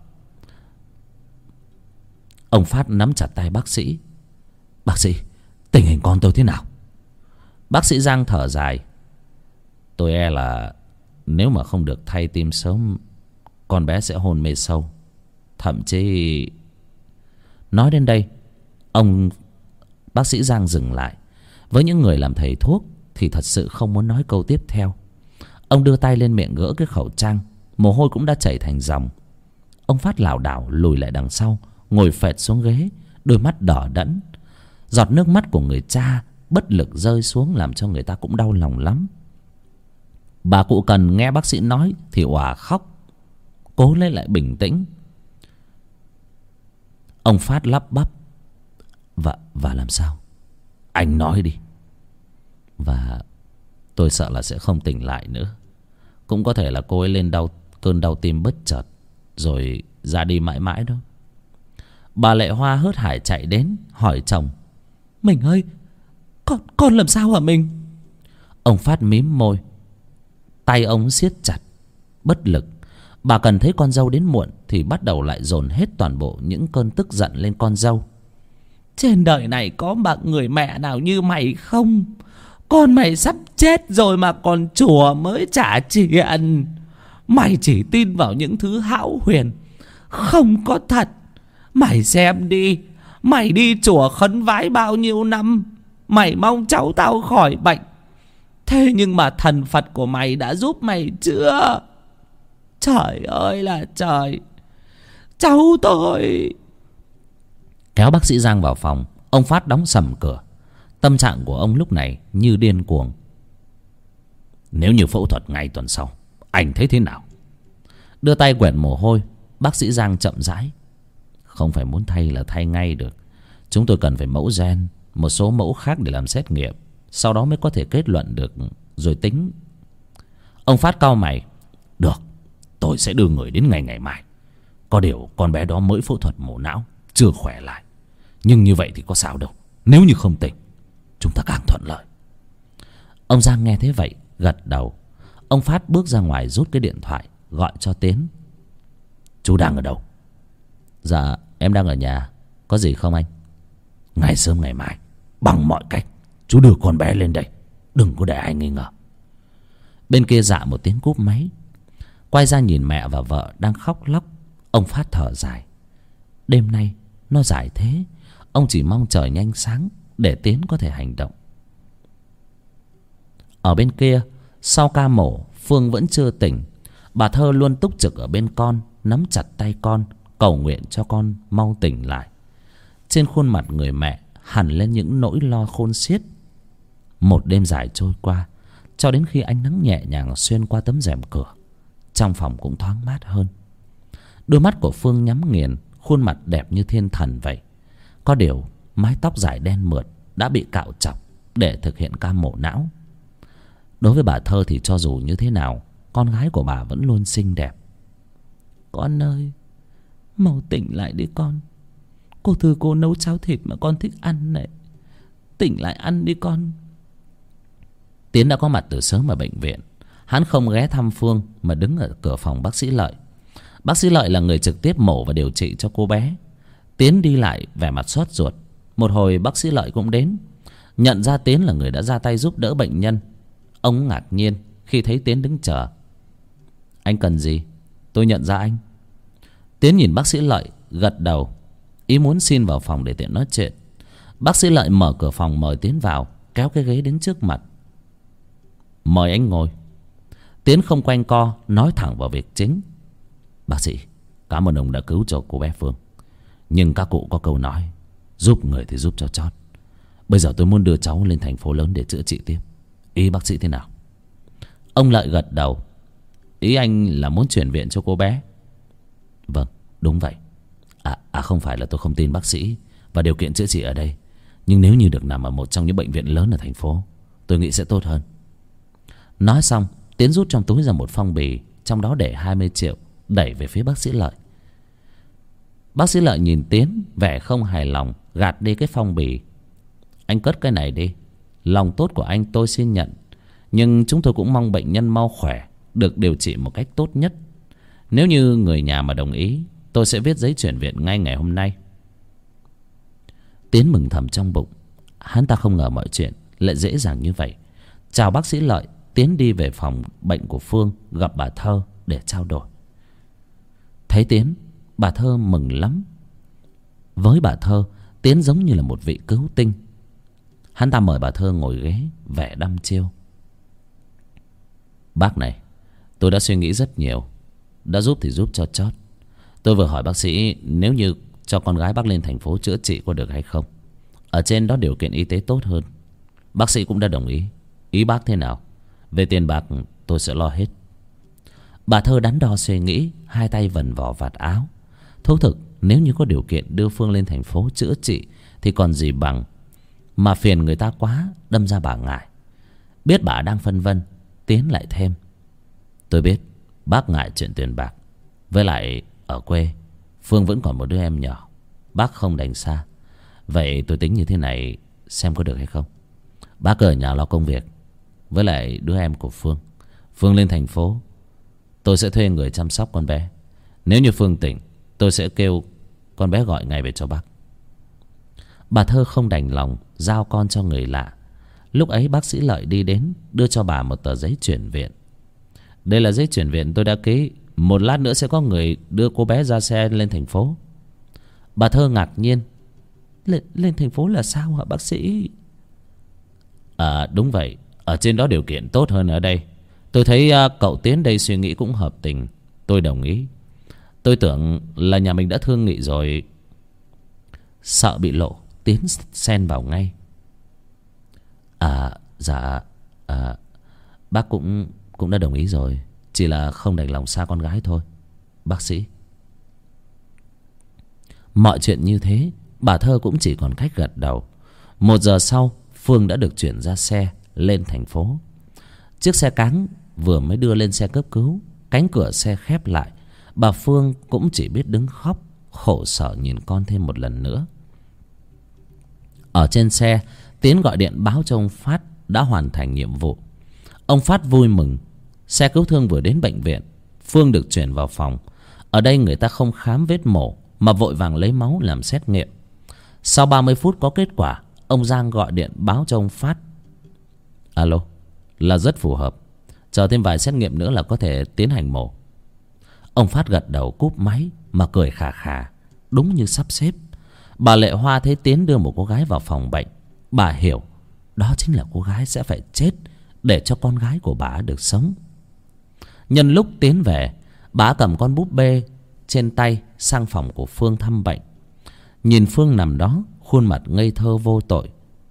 B: Ông Phát nắm chặt tay bác sĩ. Bác sĩ, tình hình con tôi thế nào? Bác sĩ Giang thở dài. Tôi e là nếu mà không được thay tim sớm, con bé sẽ hôn mê sâu. Thậm chí... Nói đến đây, ông bác sĩ Giang dừng lại. Với những người làm thầy thuốc thì thật sự không muốn nói câu tiếp theo. Ông đưa tay lên miệng gỡ cái khẩu trang, mồ hôi cũng đã chảy thành dòng. Ông Phát lảo đảo lùi lại đằng sau, ngồi phệt xuống ghế, đôi mắt đỏ đẫn. Giọt nước mắt của người cha bất lực rơi xuống làm cho người ta cũng đau lòng lắm. Bà cụ Cần nghe bác sĩ nói thì òa khóc, cố lấy lại bình tĩnh. Ông Phát lắp bắp. Và, và làm sao? Anh nói đi. Và tôi sợ là sẽ không tỉnh lại nữa. Cũng có thể là cô ấy lên đau, cơn đau tim bất chợt, rồi ra đi mãi mãi đó. Bà Lệ Hoa hớt hải chạy đến hỏi chồng: Mình ơi, con, con làm sao hả mình? Ông Phát mím môi, tay ông siết chặt bất lực. Bà Cần thấy con dâu đến muộn thì bắt đầu lại dồn hết toàn bộ những cơn tức giận lên con dâu. Trên đời này có mà người mẹ nào như mày không? Con mày sắp chết rồi mà còn chùa mới trả tiền. Mày chỉ tin vào những thứ hão huyền, không có thật. Mày xem đi, mày đi chùa khấn vái bao nhiêu năm, mày mong cháu tao khỏi bệnh. Thế nhưng mà thần Phật của mày đã giúp mày chưa? Trời ơi là trời, cháu tôi. Kéo bác sĩ Giang vào phòng, ông Phát đóng sầm cửa. Tâm trạng của ông lúc này như điên cuồng. Nếu như phẫu thuật ngay tuần sau, anh thấy thế nào? Đưa tay quẹt mồ hôi, bác sĩ Giang chậm rãi. Không phải muốn thay là thay ngay được. Chúng tôi cần phải mẫu gen, một số mẫu khác để làm xét nghiệm, sau đó mới có thể kết luận được rồi tính. Ông Phát cau mày. Được, tôi sẽ đưa người đến ngày ngày mai. Có điều con bé đó mới phẫu thuật mổ não, chưa khỏe lại. Nhưng như vậy thì có sao đâu. Nếu như không tỉnh, chúng ta càng thuận lợi. Ông Giang nghe thế vậy gật đầu. Ông Phát bước ra ngoài rút cái điện thoại, gọi cho Tiến. Chú đang ở đâu? Dạ em đang ở nhà. Có gì không anh? Ngày sớm ngày mai, bằng mọi cách chú đưa con bé lên đây, đừng có để ai nghi ngờ. Bên kia dạ một tiếng cúp máy. Quay ra nhìn mẹ và vợ đang khóc lóc, ông Phát thở dài. Đêm nay nó dài thế, ông chỉ mong trời nhanh sáng để Tiến có thể hành động. Ở bên kia, sau ca mổ, Phương vẫn chưa tỉnh. Bà Thơ luôn túc trực ở bên con, nắm chặt tay con, cầu nguyện cho con mau tỉnh lại. Trên khuôn mặt người mẹ hằn lên những nỗi lo khôn xiết. Một đêm dài trôi qua, cho đến khi ánh nắng nhẹ nhàng xuyên qua tấm rèm cửa, trong phòng cũng thoáng mát hơn. Đôi mắt của Phương nhắm nghiền, khuôn mặt đẹp như thiên thần vậy. Có điều mái tóc dài đen mượt đã bị cạo chọc để thực hiện ca mổ não. Đối với bà Thơ thì cho dù như thế nào, con gái của bà vẫn luôn xinh đẹp. Con ơi, mau tỉnh lại đi con. Cô Thư cô nấu cháo thịt mà con thích ăn này. Tỉnh lại ăn đi con. Tiến đã có mặt từ sớm ở bệnh viện. Hắn không ghé thăm Phương mà đứng ở cửa phòng bác sĩ Lợi. Bác sĩ Lợi là người trực tiếp mổ và điều trị cho cô bé. Tiến đi lại vẻ mặt xót ruột. Một hồi bác sĩ Lợi cũng đến. Nhận ra Tiến là người đã ra tay giúp đỡ bệnh nhân. Ông ngạc nhiên khi thấy Tiến đứng chờ. Anh cần gì? Tôi nhận ra anh. Tiến nhìn bác sĩ Lợi gật đầu, ý muốn xin vào phòng để tiện nói chuyện. Bác sĩ Lợi mở cửa phòng mời Tiến vào, kéo cái ghế đến trước mặt. Mời anh ngồi. Tiến không quanh co, nói thẳng vào việc chính. Bác sĩ, cảm ơn ông đã cứu cho cô bé Phương. Nhưng các cụ có câu nói, giúp người thì giúp cho chót. Bây giờ tôi muốn đưa cháu lên thành phố lớn để chữa trị tiếp. Ý bác sĩ thế nào? Ông Lợi gật đầu. Ý anh là muốn chuyển viện cho cô bé? Vâng, đúng vậy. À, à không phải là tôi không tin bác sĩ và điều kiện chữa trị ở đây. Nhưng nếu như được nằm ở một trong những bệnh viện lớn ở thành phố, tôi nghĩ sẽ tốt hơn. Nói xong, Tiến rút trong túi ra một phong bì, trong đó để hai mươi triệu, đẩy về phía bác sĩ Lợi. Bác sĩ Lợi nhìn Tiến, vẻ không hài lòng, gạt đi cái phong bì. Anh cất cái này đi. Lòng tốt của anh tôi xin nhận, nhưng chúng tôi cũng mong bệnh nhân mau khỏe, được điều trị một cách tốt nhất. Nếu như người nhà mà đồng ý, tôi sẽ viết giấy chuyển viện ngay ngày hôm nay. Tiến mừng thầm trong bụng. Hắn ta không ngờ mọi chuyện lại dễ dàng như vậy. Chào bác sĩ Lợi, Tiến đi về phòng bệnh của Phương, gặp bà Thơ để trao đổi. Thấy Tiến, bà Thơ mừng lắm. Với bà Thơ, Tiến giống như là một vị cứu tinh. Hắn ta mời bà Thơ ngồi ghế, vẻ đăm chiêu. Bác này, tôi đã suy nghĩ rất nhiều. Đã giúp thì giúp cho chót. Tôi vừa hỏi bác sĩ nếu như cho con gái bác lên thành phố chữa trị có được hay không. Ở trên đó điều kiện y tế tốt hơn. Bác sĩ cũng đã đồng ý. Ý bác thế nào? Về tiền bạc tôi sẽ lo hết. Bà Thơ đắn đo suy nghĩ, hai tay vần vò vạt áo. Thú thực, nếu như có điều kiện đưa Phương lên thành phố chữa trị thì còn gì bằng. Mà phiền người ta quá, đâm ra bà ngại. Biết bà đang phân vân, Tiến lại thêm. Tôi biết bác ngại chuyện tiền bạc. Với lại ở quê Phương vẫn còn một đứa em nhỏ, bác không đành xa. Vậy tôi tính như thế này, xem có được hay không. Bác ở nhà lo công việc,
C: với lại đứa em của Phương. Phương lên thành phố, tôi sẽ thuê người chăm sóc con bé. Nếu như Phương tỉnh, tôi sẽ kêu con bé gọi ngay về cho bác. Bà Thơ không đành lòng giao con cho người lạ. Lúc ấy bác sĩ Lợi đi đến, đưa cho bà một tờ giấy chuyển viện. Đây là giấy chuyển viện tôi đã ký. Một lát nữa sẽ có người đưa cô bé ra xe lên thành phố. Bà Thơ ngạc nhiên. Lên, lên thành phố là sao hả bác sĩ? À đúng vậy, ở trên đó điều kiện tốt hơn ở đây. Tôi thấy uh, cậu Tiến đây suy nghĩ cũng hợp tình. Tôi đồng ý. Tôi tưởng là nhà mình đã thương nghị rồi. Sợ bị lộ, Tiến xen vào ngay. À dạ à, bác cũng cũng đã đồng ý rồi. Chỉ là không đành lòng xa con gái thôi bác sĩ. Mọi chuyện như thế, bà Thơ cũng chỉ còn cách gật đầu. Một giờ sau, Phương đã được chuyển ra xe lên thành phố. Chiếc xe cáng vừa mới đưa lên xe cấp cứu, cánh cửa xe khép lại. Bà Phương cũng chỉ biết đứng khóc, khổ sở nhìn con thêm một lần nữa. Ở trên xe, Tiến gọi điện báo cho ông Phát đã hoàn thành nhiệm vụ. Ông Phát vui mừng. Xe cứu thương vừa đến bệnh viện, Phương được chuyển vào phòng. Ở đây người ta không khám vết mổ mà vội vàng lấy máu làm xét nghiệm. Sau ba mươi phút có kết quả, ông Giang gọi điện báo cho ông Phát. Alo, là rất phù hợp. Chờ thêm vài xét nghiệm nữa là có thể tiến hành mổ. Ông Phát gật đầu cúp máy mà cười khà khà, đúng như sắp xếp. Bà Lệ Hoa thấy Tiến đưa một cô gái vào phòng bệnh, bà hiểu đó chính là cô gái sẽ phải chết để cho con gái của bà được sống. Nhân lúc Tiến về, bà cầm con búp bê trên tay sang phòng của Phương thăm bệnh. Nhìn Phương nằm đó, khuôn mặt ngây thơ vô tội.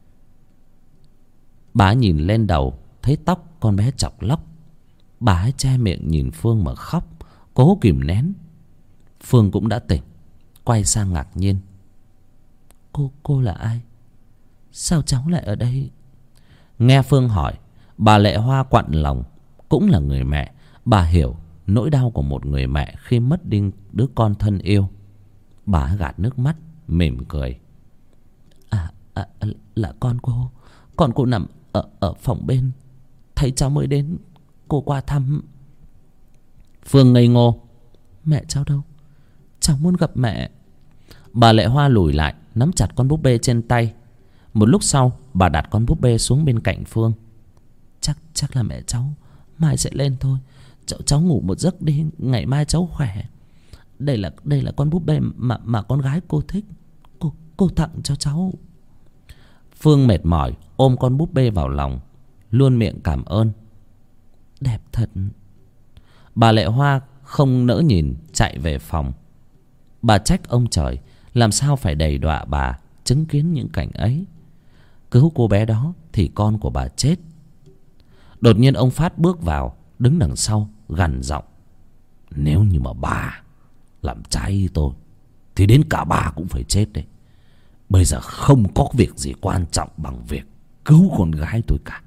C: Bà nhìn lên đầu, thấy tóc con bé chọc lóc. Bà ấy che miệng nhìn Phương mà khóc, cố kìm nén. Phương cũng đã tỉnh, quay sang ngạc nhiên. Cô, cô là ai? Sao cháu lại ở đây? Nghe Phương hỏi, bà Lệ Hoa quặn lòng. Cũng là người mẹ, bà hiểu nỗi đau của một người mẹ khi mất đi đứa con thân yêu. Bà gạt nước mắt, mỉm cười. À, à là con cô. Con cô nằm ở, ở phòng bên. Thấy cháu mới đến, cô qua thăm. Phương ngây ngô. Mẹ cháu đâu? Cháu muốn gặp mẹ. Bà Lệ Hoa lùi lại, nắm chặt con búp bê trên tay. Một lúc sau, bà đặt con búp bê xuống bên cạnh Phương. Chắc chắc là mẹ cháu mai sẽ lên thôi. Cháu, cháu ngủ một giấc đi, ngày mai cháu khỏe. Đây là đây là con búp bê mà mà con gái cô thích. Cô cô tặng cho cháu. Phương mệt mỏi ôm con búp bê vào lòng, luôn miệng cảm ơn. Đẹp thật. Bà Lệ Hoa không nỡ nhìn, chạy về phòng. Bà trách ông trời làm sao phải đầy đọa bà chứng kiến những cảnh ấy. Cứu cô bé đó thì con của bà chết. Đột nhiên ông Phát bước vào, đứng đằng sau gằn giọng. Nếu như mà bà làm trái ý tôi thì đến cả bà cũng phải chết đấy. Bây giờ không có việc gì quan trọng bằng việc cứu con gái tôi cả.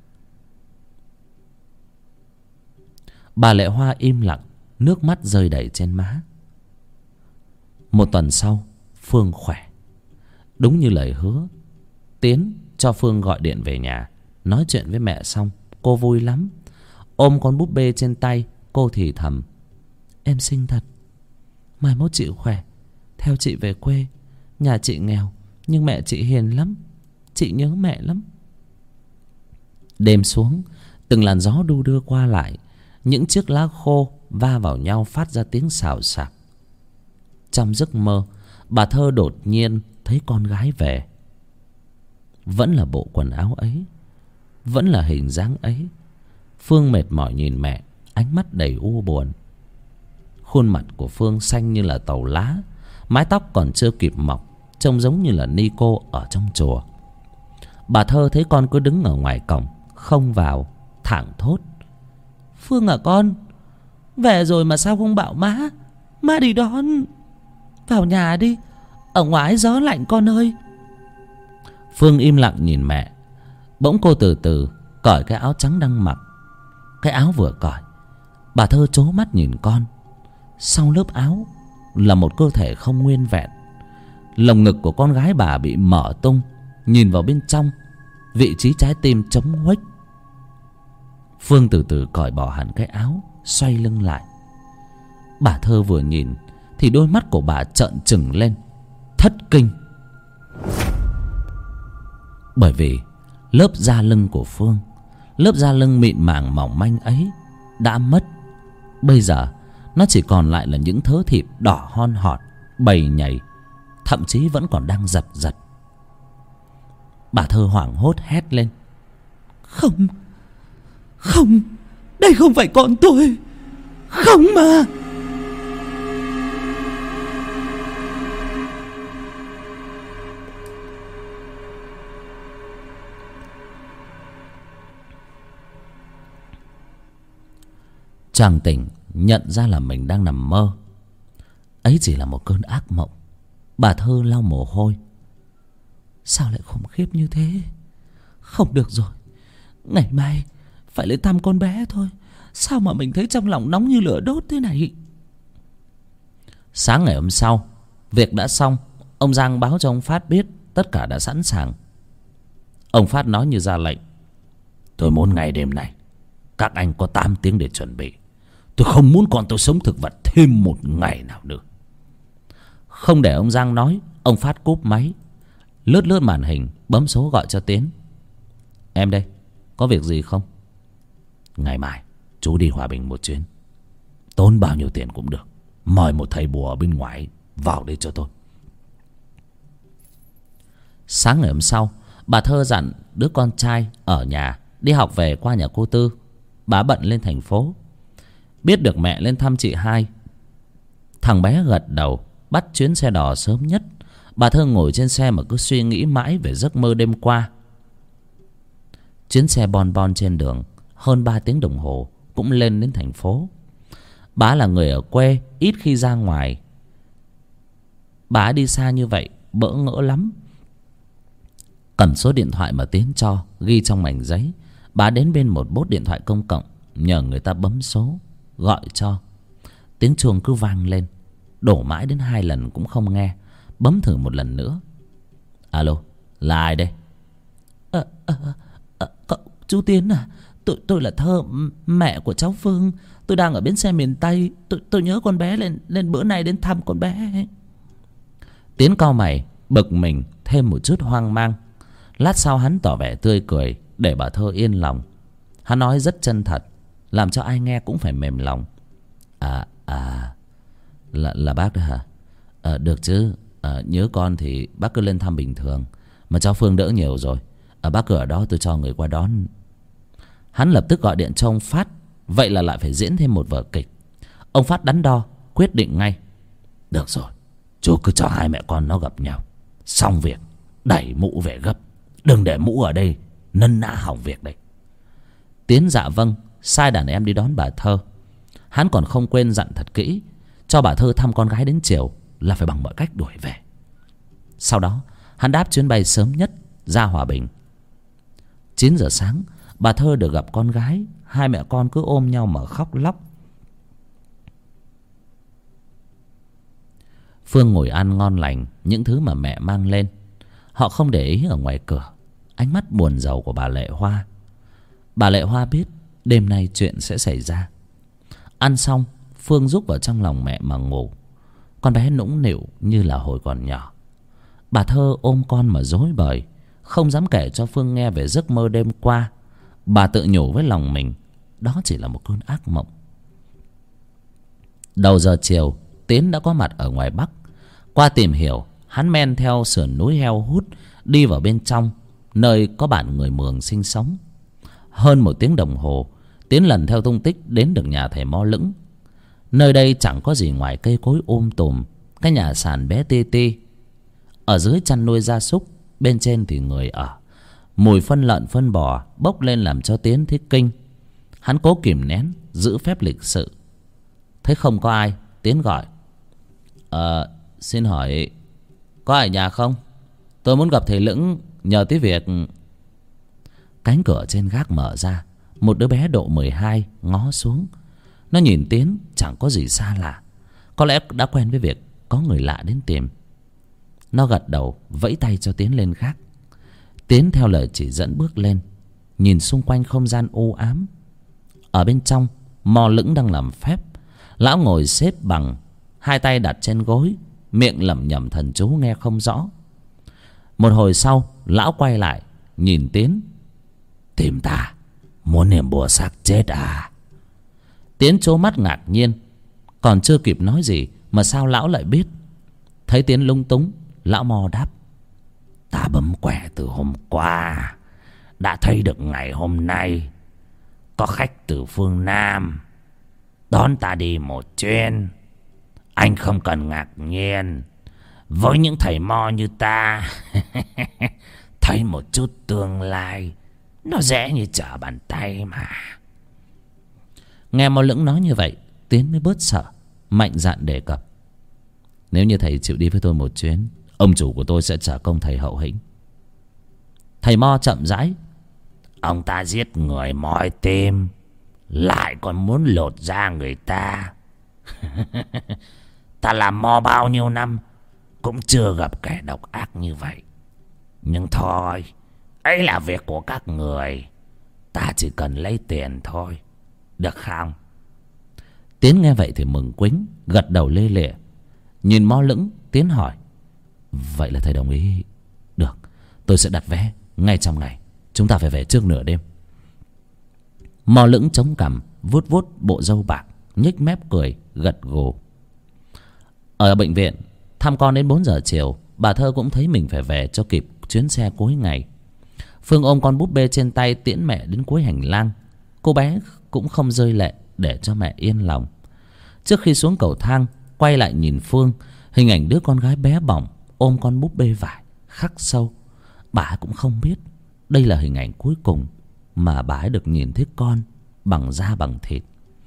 C: Bà Lệ Hoa im lặng, nước mắt rơi đầy trên má. Một tuần sau, Phương khỏe. Đúng như lời hứa, Tiến cho Phương gọi điện về nhà. Nói chuyện với mẹ xong, cô vui lắm. Ôm con búp bê trên tay, cô thì thầm. Em xinh thật. Mai mốt chị khỏe, theo chị về quê. Nhà chị nghèo, nhưng mẹ chị hiền lắm. Chị nhớ mẹ lắm. Đêm xuống, từng làn gió đu đưa qua lại. Những chiếc lá khô va vào nhau phát ra tiếng xào xạc. Trong giấc mơ, bà Thơ đột nhiên thấy con gái về. Vẫn là bộ quần áo ấy, vẫn là hình dáng ấy. Phương mệt mỏi nhìn mẹ, ánh mắt đầy u buồn. Khuôn mặt của Phương xanh như là tàu lá, mái tóc còn chưa kịp mọc, trông giống như là ni cô ở trong chùa. Bà Thơ thấy con cứ đứng ở ngoài cổng không vào, thảng thốt. Phương à con, về rồi mà sao không bảo má? Má đi đón. Vào nhà đi, ở ngoài gió lạnh con ơi. Phương im lặng nhìn mẹ. Bỗng cô từ từ cởi cái áo trắng đang mặc. Cái áo vừa cởi, bà Thơ trố mắt nhìn con. Sau lớp áo là một cơ thể không nguyên vẹn. Lồng ngực của con gái bà bị mở tung. Nhìn vào bên trong, vị trí trái tim trống huếch.
B: Phương từ từ cởi bỏ hẳn cái áo, xoay lưng lại. Bà Thơ vừa nhìn thì đôi mắt của bà trợn trừng lên, thất kinh. Bởi vì lớp da lưng của Phương, lớp da lưng mịn màng mỏng manh ấy đã mất. Bây giờ nó chỉ còn lại là những thớ thịt đỏ hon họt, bầy nhảy, thậm chí vẫn còn đang giật giật. Bà Thơ hoảng hốt hét lên: Không, không, đây không phải con tôi, không mà. Chàng tỉnh nhận ra là mình đang nằm mơ. Ấy chỉ là một cơn ác mộng. Bà Thơ lau mồ hôi. Sao lại khủng khiếp như thế? Không được rồi, ngày mai phải lên thăm con bé thôi. Sao mà mình thấy trong lòng nóng như lửa đốt thế này? Sáng ngày hôm sau, việc đã xong. Ông Giang báo cho ông Phát biết tất cả đã sẵn sàng. Ông Phát nói như ra lệnh: Tôi muốn ngày đêm này các anh có tám tiếng để chuẩn bị. Tôi không muốn con tôi sống thực vật thêm một ngày nào nữa. Không để ông Giang nói, ông Phát cúp máy, lướt lướt màn hình, bấm số gọi cho Tiến. Em đây, có việc gì không? Ngày mai chú đi Hòa Bình một chuyến. Tốn bao nhiêu tiền cũng được. Mời một thầy bùa ở bên ngoài vào đây cho tôi. Sáng ngày hôm sau, bà Thơ dặn đứa con trai ở nhà đi học về qua nhà cô Tư. Bà bận lên thành phố. Biết được mẹ lên thăm chị hai, thằng bé gật đầu bắt chuyến xe đò sớm nhất. Bà Thơ ngồi trên xe mà cứ suy nghĩ mãi về giấc mơ đêm qua. Chuyến xe bon bon trên đường hơn ba tiếng đồng hồ cũng lên đến thành phố. Bà là người ở quê, ít khi ra ngoài. Bà đi xa như vậy bỡ ngỡ lắm. Cầm số điện thoại mà Tiến cho, ghi trong mảnh giấy. Bà đến bên một bốt điện thoại công cộng, nhờ người ta bấm số gọi cho. Tiếng chuông cứ vang lên, đổ mãi đến hai lần cũng không nghe. Bấm thử một lần nữa. Alo, là ai đây? Ờ, à, à, à, cậu, chú Tiến à? Tôi, tôi là Thơ, mẹ của cháu Phương. Tôi đang ở bến xe miền Tây. Tôi, tôi nhớ con bé lên, lên bữa nay đến thăm con bé. Tiến cau mày, bực mình, thêm một chút hoang mang. Lát sau hắn tỏ vẻ tươi cười để bà Thơ yên lòng. Hắn nói rất chân thật, làm cho ai nghe cũng phải mềm lòng. À, à, là, là bác đó hả? À, được chứ. À, nhớ con thì bác cứ lên thăm bình thường. Mà cháu Phương đỡ nhiều rồi. À, bác cứ ở đó, tôi cho người qua đón. Hắn lập tức gọi điện cho ông Phát. Vậy là lại phải diễn thêm một vở kịch. Ông Phát đắn đo, quyết định ngay. Được rồi, chú cứ cho hai mẹ con nó gặp nhau. Xong việc, đẩy mũ về gấp. Đừng để mũ ở đây nân nã hỏng việc đây. Tiến dạ vâng, sai đàn em đi đón bà Thơ. Hắn còn không quên dặn thật kỹ, cho bà Thơ thăm con gái đến chiều là phải bằng mọi cách đuổi về. Sau đó hắn đáp chuyến bay sớm nhất ra Hòa Bình. Chín giờ sáng, bà Thơ được gặp con gái. Hai mẹ con cứ ôm nhau mà khóc lóc. Phương ngồi ăn ngon lành những thứ mà mẹ mang lên. Họ không để ý ở ngoài cửa ánh mắt buồn rầu của bà Lệ Hoa. Bà Lệ Hoa biết đêm nay chuyện sẽ xảy ra. Ăn xong, Phương rúc vào trong lòng mẹ mà ngủ. Con bé nũng nịu như là hồi còn nhỏ. Bà Thơ ôm con mà rối bời, không dám kể cho Phương nghe về giấc mơ đêm qua. Bà tự nhủ với lòng mình, đó chỉ là một cơn ác mộng. Đầu giờ chiều, Tiến đã có mặt ở ngoài Bắc. Qua tìm hiểu, hắn men theo sườn núi heo hút đi vào bên trong, nơi có bản người Mường sinh sống. Hơn một tiếng đồng hồ, Tiến lần theo tung tích đến được nhà thầy Mo Lững. Nơi đây chẳng có gì ngoài cây cối um tùm, cái nhà sàn bé ti ti. Ở dưới chăn nuôi gia súc, bên trên thì người ở. Mùi phân lợn phân bò bốc lên làm cho Tiến thấy kinh. Hắn cố kìm nén, giữ phép lịch sự. Thấy không có ai, Tiến gọi. Ờ, xin hỏi, có ai ở nhà không? Tôi muốn gặp thầy Lững, nhờ tí việc. Cánh cửa trên gác mở ra. Một đứa bé độ mười hai ngó xuống. Nó nhìn Tiến chẳng có gì xa lạ. Có lẽ đã quen với việc có người lạ đến tìm. Nó gật đầu vẫy tay cho Tiến lên gác. Tiến theo lời chỉ dẫn bước lên. Nhìn xung quanh không gian u ám. Ở bên trong, Mo Lững đang làm phép. Lão ngồi xếp bằng, hai tay đặt trên gối, miệng lẩm nhẩm thần chú nghe không rõ. Một hồi sau, lão quay lại nhìn Tiến. Tìm ta, muốn niệm bùa xác chết à? Tiến trố mắt ngạc nhiên, còn chưa kịp nói gì mà sao lão lại biết. Thấy Tiến lung túng, lão Mo đáp. Ta bấm quẻ từ hôm qua, đã thấy được ngày hôm nay có khách từ phương Nam đón ta đi một chuyến. Anh không cần ngạc nhiên, với những thầy mo như ta thấy một chút tương lai nó dễ như trở bàn tay mà. Nghe Mo Lững nói như vậy, Tiến mới bớt sợ, mạnh dạn đề cập. Nếu như thầy chịu đi với tôi một chuyến, ông chủ của tôi sẽ trả công thầy hậu hĩnh. Thầy Mo chậm rãi. Ông ta giết người moi tim, lại còn muốn lột da người ta. Ta làm mo bao nhiêu năm cũng chưa gặp kẻ độc ác như vậy. Nhưng thôi, ấy là việc của các người, ta chỉ cần lấy tiền thôi, được không? Tiến nghe vậy thì mừng quính, gật đầu lê lịa. Nhìn Mo Lững, Tiến hỏi. Vậy là thầy đồng ý? Được, tôi sẽ đặt vé ngay trong ngày. Chúng ta phải về trước nửa đêm. Mo Lững chống cằm, vuốt vuốt bộ râu bạc, nhếch mép cười, gật gù. Ở bệnh viện thăm con đến bốn giờ chiều, bà Thơ cũng thấy mình phải về cho kịp chuyến xe cuối ngày. Phương ôm con búp bê trên tay tiễn mẹ đến cuối hành lang. Cô bé cũng không rơi lệ để cho mẹ yên lòng. Trước khi xuống cầu thang, quay lại nhìn Phương, hình ảnh đứa con gái bé bỏng ôm con búp bê vải khắc sâu. Bà cũng không biết đây là hình ảnh cuối cùng mà bà ấy được nhìn thấy con bằng da bằng thịt.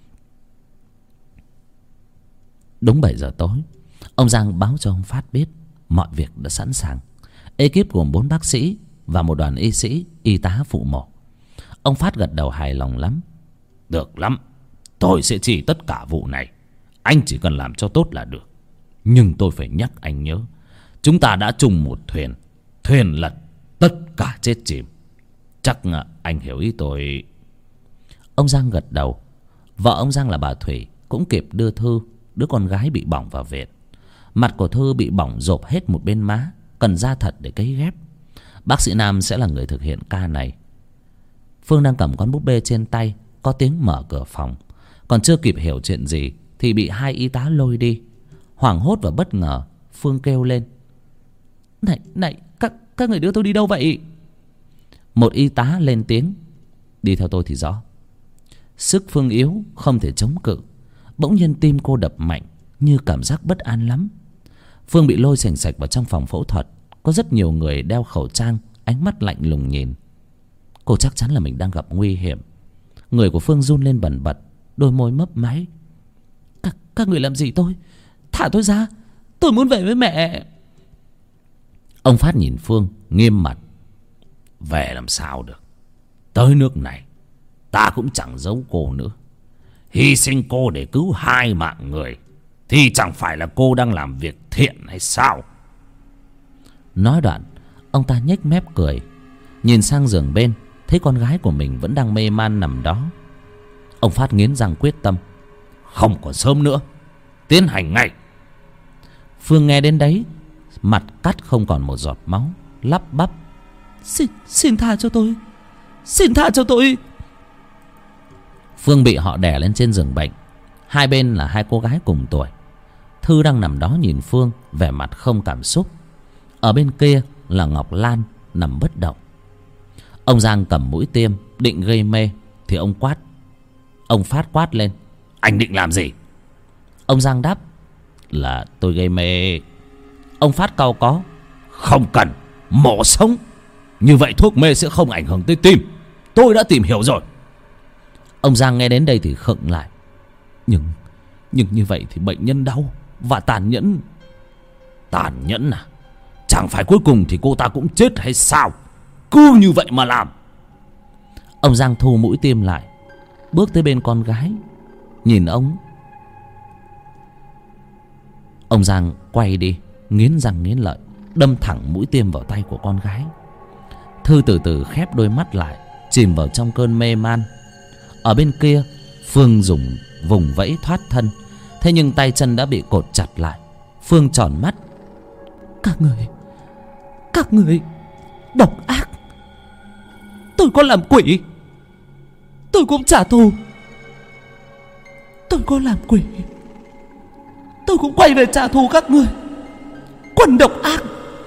B: Đúng bảy giờ tối, ông Giang báo cho ông Phát biết mọi việc đã sẵn sàng. Ekip gồm bốn bác sĩ và một đoàn y sĩ, y tá phụ mổ. Ông Phát gật đầu hài lòng lắm. Được lắm, tôi sẽ chỉ tất cả vụ này. Anh chỉ cần làm cho tốt là được. Nhưng tôi phải nhắc anh nhớ, chúng ta đã chung một thuyền, thuyền lật tất cả chết chìm. Chắc anh hiểu ý tôi. Ông Giang gật đầu. Vợ ông Giang là bà Thủy cũng kịp đưa Thư, đứa con gái bị bỏng, vào viện. Mặt của Thư bị bỏng rộp hết một bên má, cần da thật để cấy ghép. Bác sĩ Nam sẽ là người thực hiện ca này. Phương đang cầm con búp bê trên tay, có tiếng mở cửa phòng. Còn chưa kịp hiểu chuyện gì thì bị hai y tá lôi đi. Hoảng hốt và bất ngờ, Phương kêu lên. Này, này, các, các người đưa tôi đi đâu vậy? Một y tá lên tiếng. Đi theo tôi thì rõ. Sức Phương yếu, không thể chống cự. Bỗng nhiên tim cô đập mạnh, như cảm giác bất an lắm. Phương bị lôi sành sạch vào trong phòng phẫu thuật. Có rất nhiều người đeo khẩu trang, ánh mắt lạnh lùng nhìn. Cô chắc chắn là mình đang gặp nguy hiểm. Người của Phương run lên bần bật, đôi môi mấp máy. Các, các người làm gì tôi? Thả tôi ra, tôi muốn về với mẹ. Ông Phát nhìn Phương nghiêm mặt. Về làm sao được? Tới nước này ta cũng chẳng giấu cô nữa. Hy sinh cô để cứu hai mạng người thì chẳng phải là cô đang làm việc thiện hay sao? Nói đoạn, ông ta nhếch mép cười, nhìn sang giường bên, thấy con gái của mình vẫn đang mê man nằm đó. Ông Phát nghiến răng quyết tâm. Không còn sớm nữa, tiến hành ngay. Phương nghe đến đấy, mặt cắt không còn một giọt máu, lắp bắp. Xin, xin tha cho tôi, xin tha cho tôi. Phương bị họ đè lên trên giường bệnh. Hai bên là hai cô gái cùng tuổi. Thư đang nằm đó nhìn Phương, vẻ mặt không cảm xúc. Ở bên kia là Ngọc Lan nằm bất động. Ông Giang cầm mũi tiêm định gây mê thì ông quát. Ông Phát quát lên. Anh định làm gì? Ông Giang đáp là tôi gây mê. Ông Phát cau có. Không cần, mổ sống. Như vậy thuốc mê sẽ không ảnh hưởng tới tim. Tôi đã tìm hiểu rồi. Ông Giang nghe đến đây thì khựng lại. Nhưng Nhưng như vậy thì bệnh nhân đau và tàn nhẫn. Tàn nhẫn à? Chẳng phải cuối cùng thì cô ta cũng chết hay sao? Cứ như vậy mà làm. Ông Giang thu mũi tiêm lại, bước tới bên con gái, nhìn ông. Ông Giang quay đi, nghiến răng nghiến lợi, đâm thẳng mũi tiêm vào tay của con gái. Thư từ từ khép đôi mắt lại, chìm vào trong cơn mê man. Ở bên kia Phương dùng vùng vẫy thoát thân, thế nhưng tay chân đã bị cột chặt lại. Phương tròn mắt. Các người, các người độc ác. Tôi có làm quỷ, tôi cũng trả thù. Tôi có làm quỷ, tôi cũng quay về trả thù các người. Quân độc ác.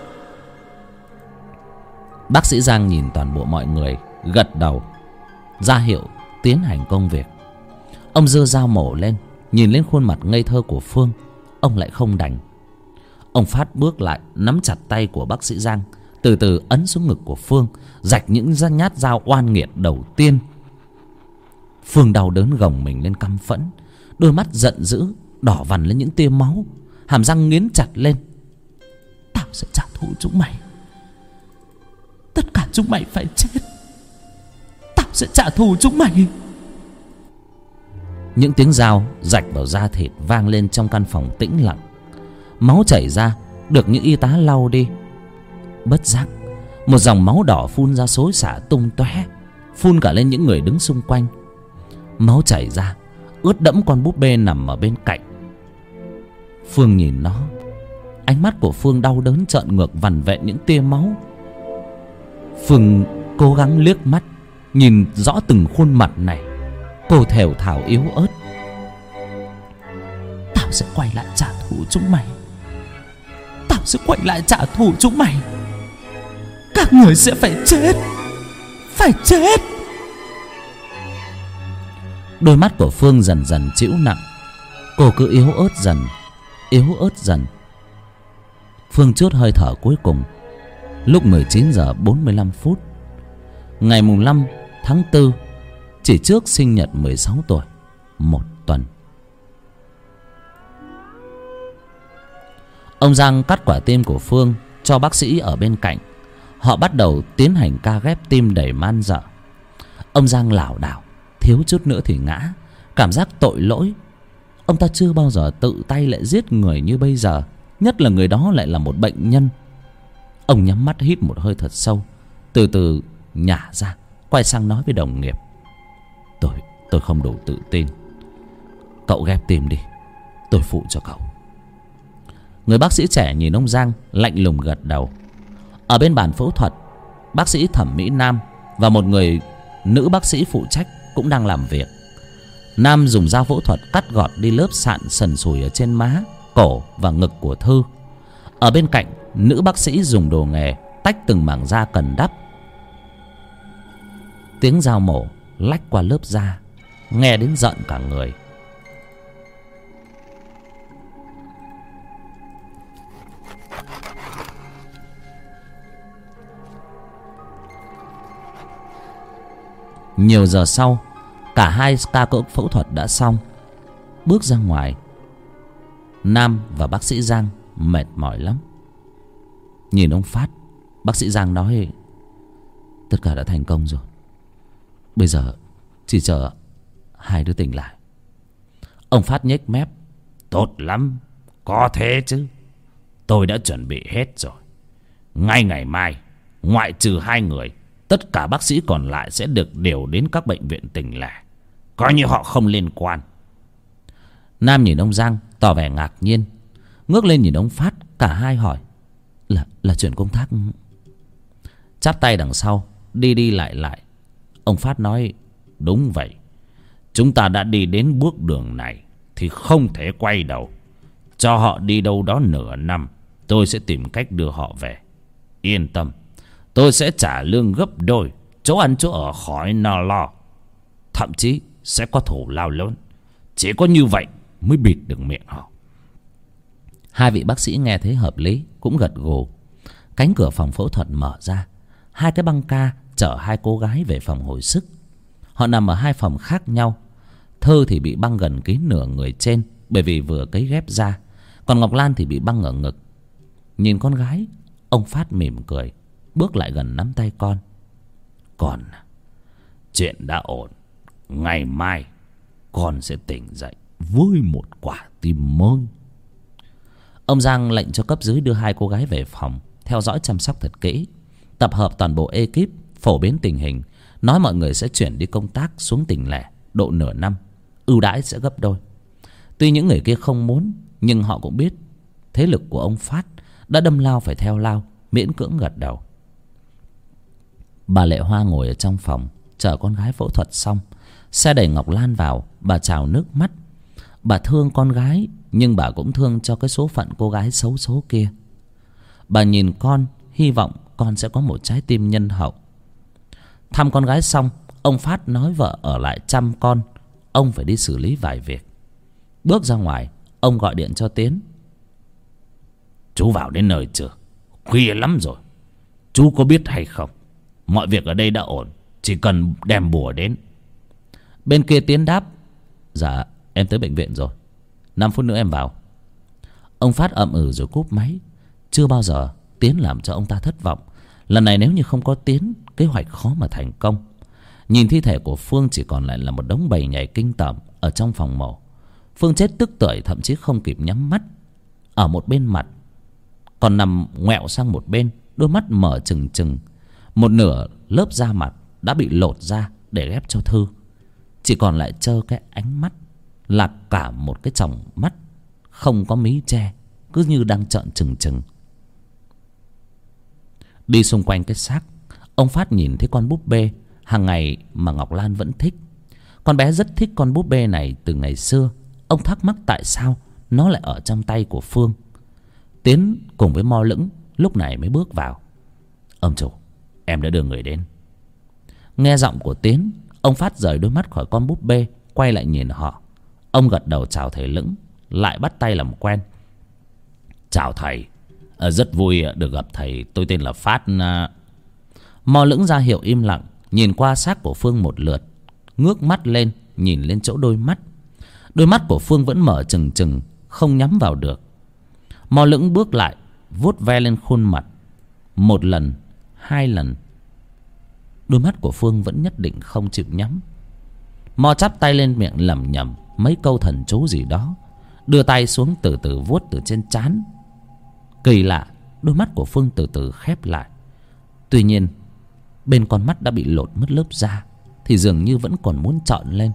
B: Bác sĩ Giang nhìn toàn bộ mọi người, gật đầu ra hiệu tiến hành công việc. Ông giơ dao mổ lên, nhìn lên khuôn mặt ngây thơ của Phương, ông lại không đành. Ông Phát bước lại, nắm chặt tay của bác sĩ Giang, từ từ ấn xuống ngực của Phương, rạch những nhát dao oan nghiệt đầu tiên. Phương đau đớn gồng mình lên căm phẫn, đôi mắt giận dữ đỏ vằn lên những tia máu, hàm răng nghiến chặt lên. Tao sẽ trả thù chúng mày, tất cả chúng mày phải chết. Tao sẽ trả thù chúng mày. Những tiếng dao rạch vào da thịt vang lên trong căn phòng tĩnh lặng. Máu chảy ra được những y tá lau đi. Bất giác một dòng máu đỏ phun ra xối xả tung tóe, phun cả lên những người đứng xung quanh. Máu chảy ra ướt đẫm con búp bê nằm ở bên cạnh. Phương nhìn nó, ánh mắt của Phương đau đớn trợn ngược vằn vẹn những tia máu. Phương cố gắng liếc mắt nhìn rõ từng khuôn mặt này. Cô thều thào yếu ớt. Tao sẽ quay lại trả thù chúng mày, tao sẽ quay lại trả thù chúng mày. Các người sẽ phải chết, phải chết. Đôi mắt của Phương dần dần trĩu nặng. Cô cứ yếu ớt dần, yếu ớt dần. Phương trút hơi thở cuối cùng lúc mười chín giờ bốn mươi lăm phút ngày mùng năm tháng tư, chỉ trước sinh nhật mười sáu tuổi một tuần. Ông Giang cắt quả tim của Phương cho bác sĩ ở bên cạnh. Họ bắt đầu tiến hành ca ghép tim đầy man dợ. Ông Giang lảo đảo, thiếu chút nữa thì ngã. Cảm giác tội lỗi. Ông ta chưa bao giờ tự tay lại giết người như bây giờ, nhất là người đó lại là một bệnh nhân. Ông nhắm mắt hít một hơi thật sâu, từ từ nhả ra, quay sang nói với đồng nghiệp. Tôi, tôi không đủ tự tin. Cậu ghép tim đi, tôi phụ cho cậu. Người bác sĩ trẻ nhìn ông Giang, lạnh lùng gật đầu. Ở bên bàn phẫu thuật, bác sĩ thẩm mỹ Nam và một người nữ bác sĩ phụ trách cũng đang làm việc. Nam dùng dao phẫu thuật cắt gọt đi lớp sạn sần sùi ở trên má, cổ và ngực của Thư. Ở bên cạnh, nữ bác sĩ dùng đồ nghề tách từng mảng da cần đắp. Tiếng dao mổ lách qua lớp da nghe đến giận cả người. Nhiều giờ sau, cả hai ca phẫu thuật đã xong. Bước ra ngoài, Nam và bác sĩ Giang mệt mỏi lắm. Nhìn ông Phát, bác sĩ Giang nói: tất cả đã thành công rồi, bây giờ chỉ chờ hai đứa tỉnh lại. Ông Phát nhếch mép: tốt lắm, có thế chứ. Tôi đã chuẩn bị hết rồi. Ngay ngày mai, ngoại trừ hai người, tất cả bác sĩ còn lại sẽ được điều đến các bệnh viện tỉnh lẻ, coi như họ không liên quan. Nam nhìn ông Giang tỏ vẻ ngạc nhiên, ngước lên nhìn ông Phát. Cả hai hỏi: Là là chuyện công tác? Chắp tay đằng sau, đi đi lại lại. Ông Phát nói: đúng vậy. Chúng ta đã đi đến bước đường này thì không thể quay đầu. Cho họ đi đâu đó nửa năm, tôi sẽ tìm cách đưa họ về. Yên tâm, tôi sẽ trả lương gấp đôi, chỗ ăn chỗ ở khỏi no lo. Thậm chí sẽ có thù lao lớn. Chỉ có như vậy mới bịt được miệng họ. Hai vị bác sĩ nghe thấy hợp lý cũng gật gù. Cánh cửa phòng phẫu thuật mở ra. Hai cái băng ca chở hai cô gái về phòng hồi sức. Họ nằm ở hai phòng khác nhau. Thơ thì bị băng gần kín nửa người trên, bởi vì vừa cấy ghép ra. Còn Ngọc Lan thì bị băng ở ngực. Nhìn con gái, ông Phát mỉm cười, bước lại gần nắm tay con. Con, chuyện đã ổn. Ngày mai con sẽ tỉnh dậy với một quả tim mới. Ông Giang lệnh cho cấp dưới đưa hai cô gái về phòng, theo dõi chăm sóc thật kỹ, tập hợp toàn bộ ekip, phổ biến tình hình, nói mọi người sẽ chuyển đi công tác xuống tỉnh lẻ độ nửa năm, ưu đãi sẽ gấp đôi. Tuy những người kia không muốn, nhưng họ cũng biết thế lực của ông Phát, đã đâm lao phải theo lao, miễn cưỡng gật đầu. Bà Lệ Hoa ngồi ở trong phòng chờ con gái phẫu thuật xong. Xe đẩy Ngọc Lan vào, bà trào nước mắt. Bà thương con gái, nhưng bà cũng thương cho cái số phận cô gái xấu số kia. Bà nhìn con, hy vọng con sẽ có một trái tim nhân hậu. Thăm con gái xong, ông Phát nói vợ ở lại chăm con, ông phải đi xử lý vài việc. Bước ra ngoài, ông gọi điện cho Tiến.
C: Chú vào đến nơi chưa? Khuya lắm rồi. Chú có biết hay không, mọi việc ở đây đã ổn, chỉ cần đem bùa đến.
B: Bên kia Tiến đáp: Dạ em tới bệnh viện rồi, năm phút nữa em vào. Ông Phát ậm ừ rồi cúp máy. Chưa bao giờ Tiến làm cho ông ta thất vọng. Lần này nếu như không có Tiến, kế hoạch khó mà thành công. Nhìn thi thể của Phương chỉ còn lại là một đống bầy nhảy kinh tởm ở trong phòng mổ. Phương chết tức tưởi, thậm chí không kịp nhắm mắt. Ở một bên mặt còn nằm ngoẹo sang một bên, đôi mắt mở trừng trừng. Một nửa lớp da mặt đã bị lột ra để ghép cho Thư. Chỉ còn lại trơ cái ánh mắt, là cả một cái tròng mắt không có mí che, cứ như đang trợn trừng trừng. Đi xung quanh cái xác, ông Phát nhìn thấy con búp bê hàng ngày mà Ngọc Lan vẫn thích. Con bé rất thích con búp bê này từ ngày xưa. Ông thắc mắc tại sao nó lại ở trong tay của Phương. Tiến cùng với Mo Lững lúc này mới bước vào.
C: Ông chủ, em đã đưa người đến.
B: Nghe giọng của Tiến, ông Phát rời đôi mắt khỏi con búp bê, quay lại nhìn họ. Ông gật đầu chào thầy Lững, lại bắt tay làm quen.
C: Chào thầy, à, rất vui được gặp thầy. Tôi tên là Phát. À...
B: Mo Lững ra hiệu im lặng, nhìn qua xác của Phương một lượt, ngước mắt lên nhìn lên chỗ đôi mắt. Đôi mắt của Phương vẫn mở trừng trừng, không nhắm vào được. Mo Lững bước lại, vuốt ve lên khuôn mặt. Một lần, hai lần, đôi mắt của Phương vẫn nhất định không chịu nhắm. Mo chắp tay lên miệng lẩm nhẩm mấy câu thần chú gì đó, đưa tay xuống từ từ vuốt từ trên trán. Kỳ lạ, đôi mắt của Phương từ từ khép lại. Tuy nhiên bên con mắt đã bị lột mất lớp da thì dường như vẫn còn muốn trợn lên.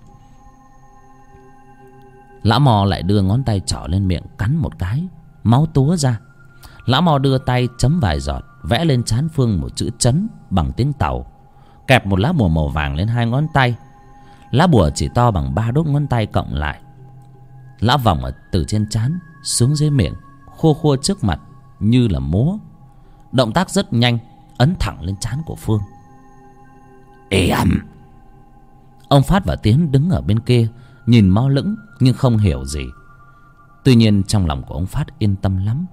B: Lão Mò lại đưa ngón tay trỏ lên miệng cắn một cái, máu túa ra. Lão Mò đưa tay chấm vài giọt, vẽ lên trán Phương một chữ chấn bằng tiếng Tàu, kẹp một lá bùa màu vàng lên hai ngón tay. Lá bùa chỉ to bằng ba đốt ngón tay cộng lại. Lão vòng ở từ trên trán xuống dưới miệng, khua khua trước mặt như là múa. Động tác rất nhanh, ấn thẳng lên trán của Phương.
C: Ê ầm!
B: Ông Phát và Tiến đứng ở bên kia nhìn Mo Lững nhưng không hiểu gì. Tuy nhiên trong lòng của ông Phát yên tâm lắm.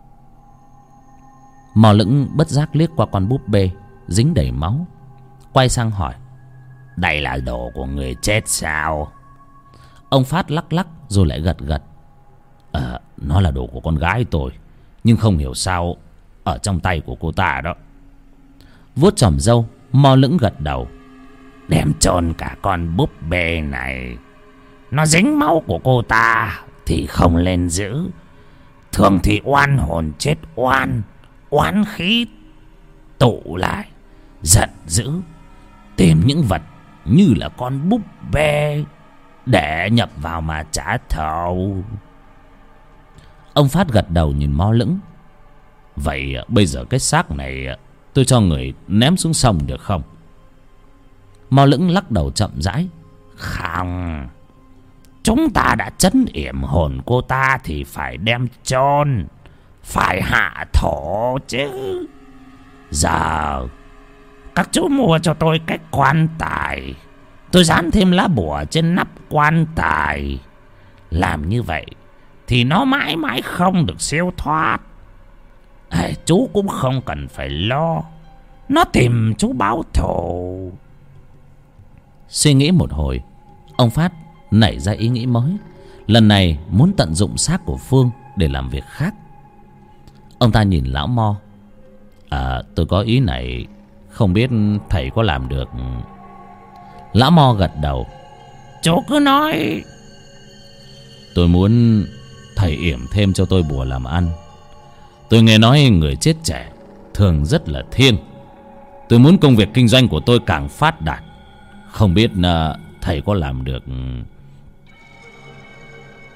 B: Mo Lững bất giác liếc qua con búp bê dính đầy máu, quay sang hỏi:
C: Đây là đồ của người chết sao?
B: Ông Phát lắc lắc rồi lại gật gật.
C: À, nó là đồ của con gái tôi, nhưng không hiểu sao ở trong tay của cô ta đó.
B: Vuốt chòm râu, Mo Lững gật đầu.
C: Đem chôn cả con búp bê này. Nó dính máu của cô ta thì không lên giữ. Thường thì oan hồn chết oan, oán khí tụ lại, giận dữ, tìm những vật như là con búp bê để nhập vào mà trả thù.
B: Ông Phát gật đầu nhìn Mo Lững.
C: Vậy bây giờ cái xác này tôi cho người ném xuống sông được không?
B: Mo Lững lắc đầu chậm rãi.
C: Không, chúng ta đã trấn yểm hồn cô ta thì phải đem chôn, phải hạ thổ chứ. Giờ các chú mua cho tôi cái quan tài, tôi dán thêm lá bùa trên nắp quan tài. Làm như vậy thì nó mãi mãi không được siêu thoát. À, chú cũng không cần phải lo, nó tìm chú báo thù.
B: Suy nghĩ một hồi, ông Phát nảy ra ý nghĩ mới. Lần này muốn tận dụng xác của Phương để làm việc khác. Ông ta nhìn lão Mo.
C: À, tôi có ý này, không biết thầy có làm được.
B: Lão Mo gật đầu.
C: Chú cứ nói. Tôi muốn thầy yểm thêm cho tôi bùa làm ăn. Tôi nghe nói người chết trẻ thường rất là thiêng. Tôi muốn công việc kinh doanh của tôi càng phát đạt. Không biết uh, thầy có làm được.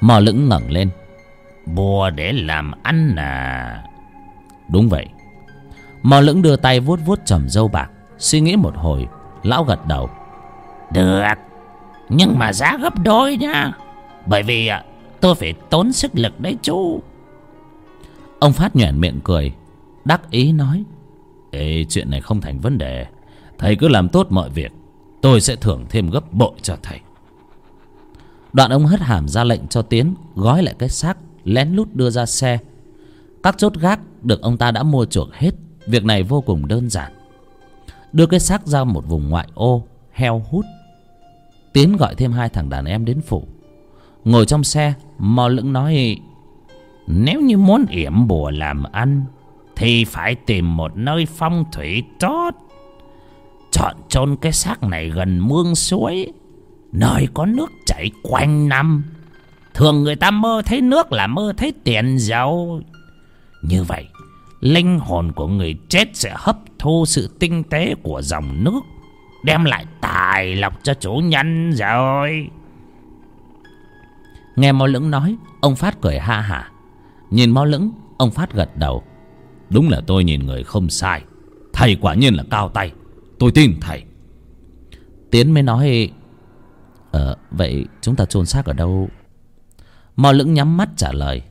C: Mò Lững ngẩng lên. Bùa để làm ăn à? Đúng vậy. Mò Lững đưa tay vuốt vuốt chòm râu bạc, suy nghĩ một hồi. Lão gật đầu. Được, nhưng mà giá gấp đôi nha. Bởi vì tôi phải tốn sức lực đấy chú. Ông Phát nhoẻn miệng cười, đắc ý nói. Ê, chuyện này không thành vấn đề. Thầy cứ làm tốt mọi việc, tôi sẽ thưởng thêm gấp bội cho thầy. Đoạn ông hất hàm ra lệnh cho Tiến gói lại cái xác, lén lút đưa ra xe. Các chốt gác được ông ta đã mua chuộc hết. Việc này vô cùng đơn giản. Đưa cái xác ra một vùng ngoại ô heo hút. Tiến gọi thêm hai thằng đàn em đến phủ. Ngồi trong xe, Mò Lững nói. Nếu như muốn yểm bùa làm ăn thì phải tìm một nơi phong thủy tốt. Chọn chôn cái xác này gần mương suối, nơi có nước chảy quanh năm. Thường người ta mơ thấy nước là mơ thấy tiền giàu. Như vậy linh hồn của người chết sẽ hấp thu sự tinh tế của dòng nước, đem lại tài lộc cho chủ nhân rồi. Nghe Mò Lững nói, ông Phát cười ha hả. Nhìn Mò Lững, ông Phát gật đầu. Đúng là tôi nhìn người không sai. Thầy quả nhiên là cao tay, tôi tin thầy. Tiến mới nói. Ờ vậy chúng ta chôn xác ở đâu? Mò Lững nhắm mắt trả lời.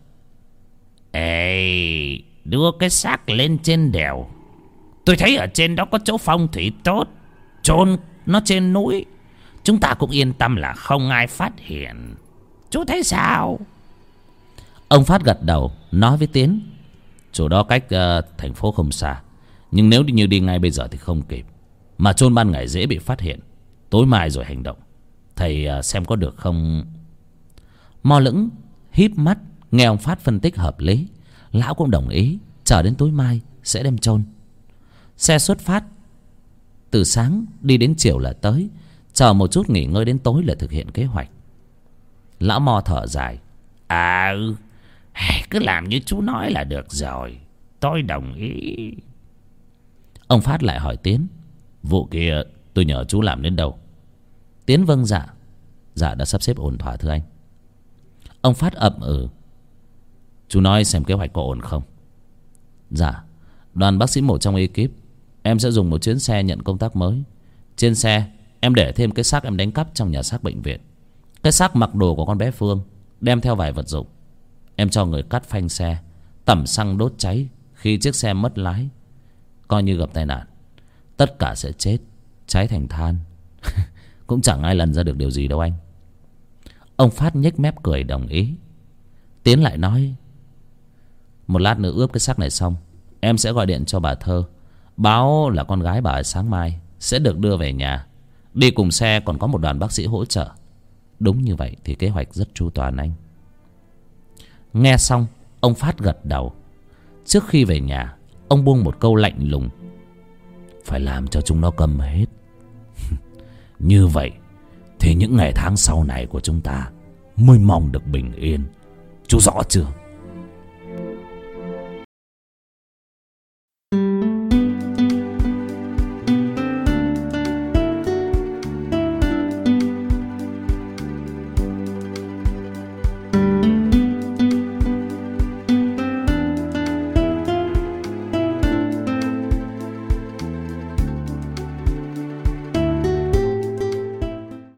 C: Ê, đưa cái xác lên trên đèo. Tôi thấy ở trên đó có chỗ phong thủy tốt. Chôn nó trên núi, chúng ta cũng yên tâm là không ai phát hiện. Chú thấy sao? Ông Phát gật đầu, nói với Tiến. Chỗ đó cách uh, thành phố không xa, nhưng nếu như đi ngay bây giờ thì không kịp. Mà chôn ban ngày dễ bị phát hiện, tối mai rồi hành động. Thầy uh, xem có được không? Mò Lững híp mắt nghe ông Phát phân tích hợp lý. Lão cũng đồng ý. Chờ đến tối mai sẽ đem chôn. Xe xuất phát. Từ sáng đi đến chiều là tới. Chờ một chút nghỉ ngơi đến tối là thực hiện kế hoạch. Lão Mò thở dài. À ừ, cứ làm như chú nói là được rồi, tôi đồng ý. Ông Phát lại hỏi Tiến. Vụ kia tôi nhờ chú làm đến đâu? Tiến vâng dạ. Dạ đã sắp xếp ổn thỏa thưa anh. Ông Phát ậm ừ. Chú nói xem kế hoạch có ổn không? Dạ, đoàn bác sĩ một trong ekip em sẽ dùng một chuyến xe nhận công tác mới. Trên xe em để thêm cái xác em đánh cắp trong nhà xác bệnh viện. Cái xác mặc đồ của con bé Phương, đem theo vài vật dụng. Em cho người cắt phanh xe, tẩm xăng đốt cháy. Khi chiếc xe mất lái, coi như gặp tai nạn, tất cả sẽ chết, cháy thành than. Cũng chẳng ai lần ra được điều gì đâu anh. Ông Phát nhếch mép cười đồng ý. Tiến lại nói. Một lát nữa ướp cái xác này xong, em sẽ gọi điện cho bà Thơ, báo là con gái bà sáng mai sẽ được đưa về nhà. Đi cùng xe còn có một đoàn bác sĩ hỗ trợ. Đúng như vậy thì kế hoạch rất chu toàn anh. Nghe xong, ông Phát gật đầu. Trước khi về nhà, ông buông một câu lạnh lùng. Phải làm cho chúng nó câm hết. Như vậy thì những ngày tháng sau này của chúng ta mới mong được bình yên. Chú rõ chưa?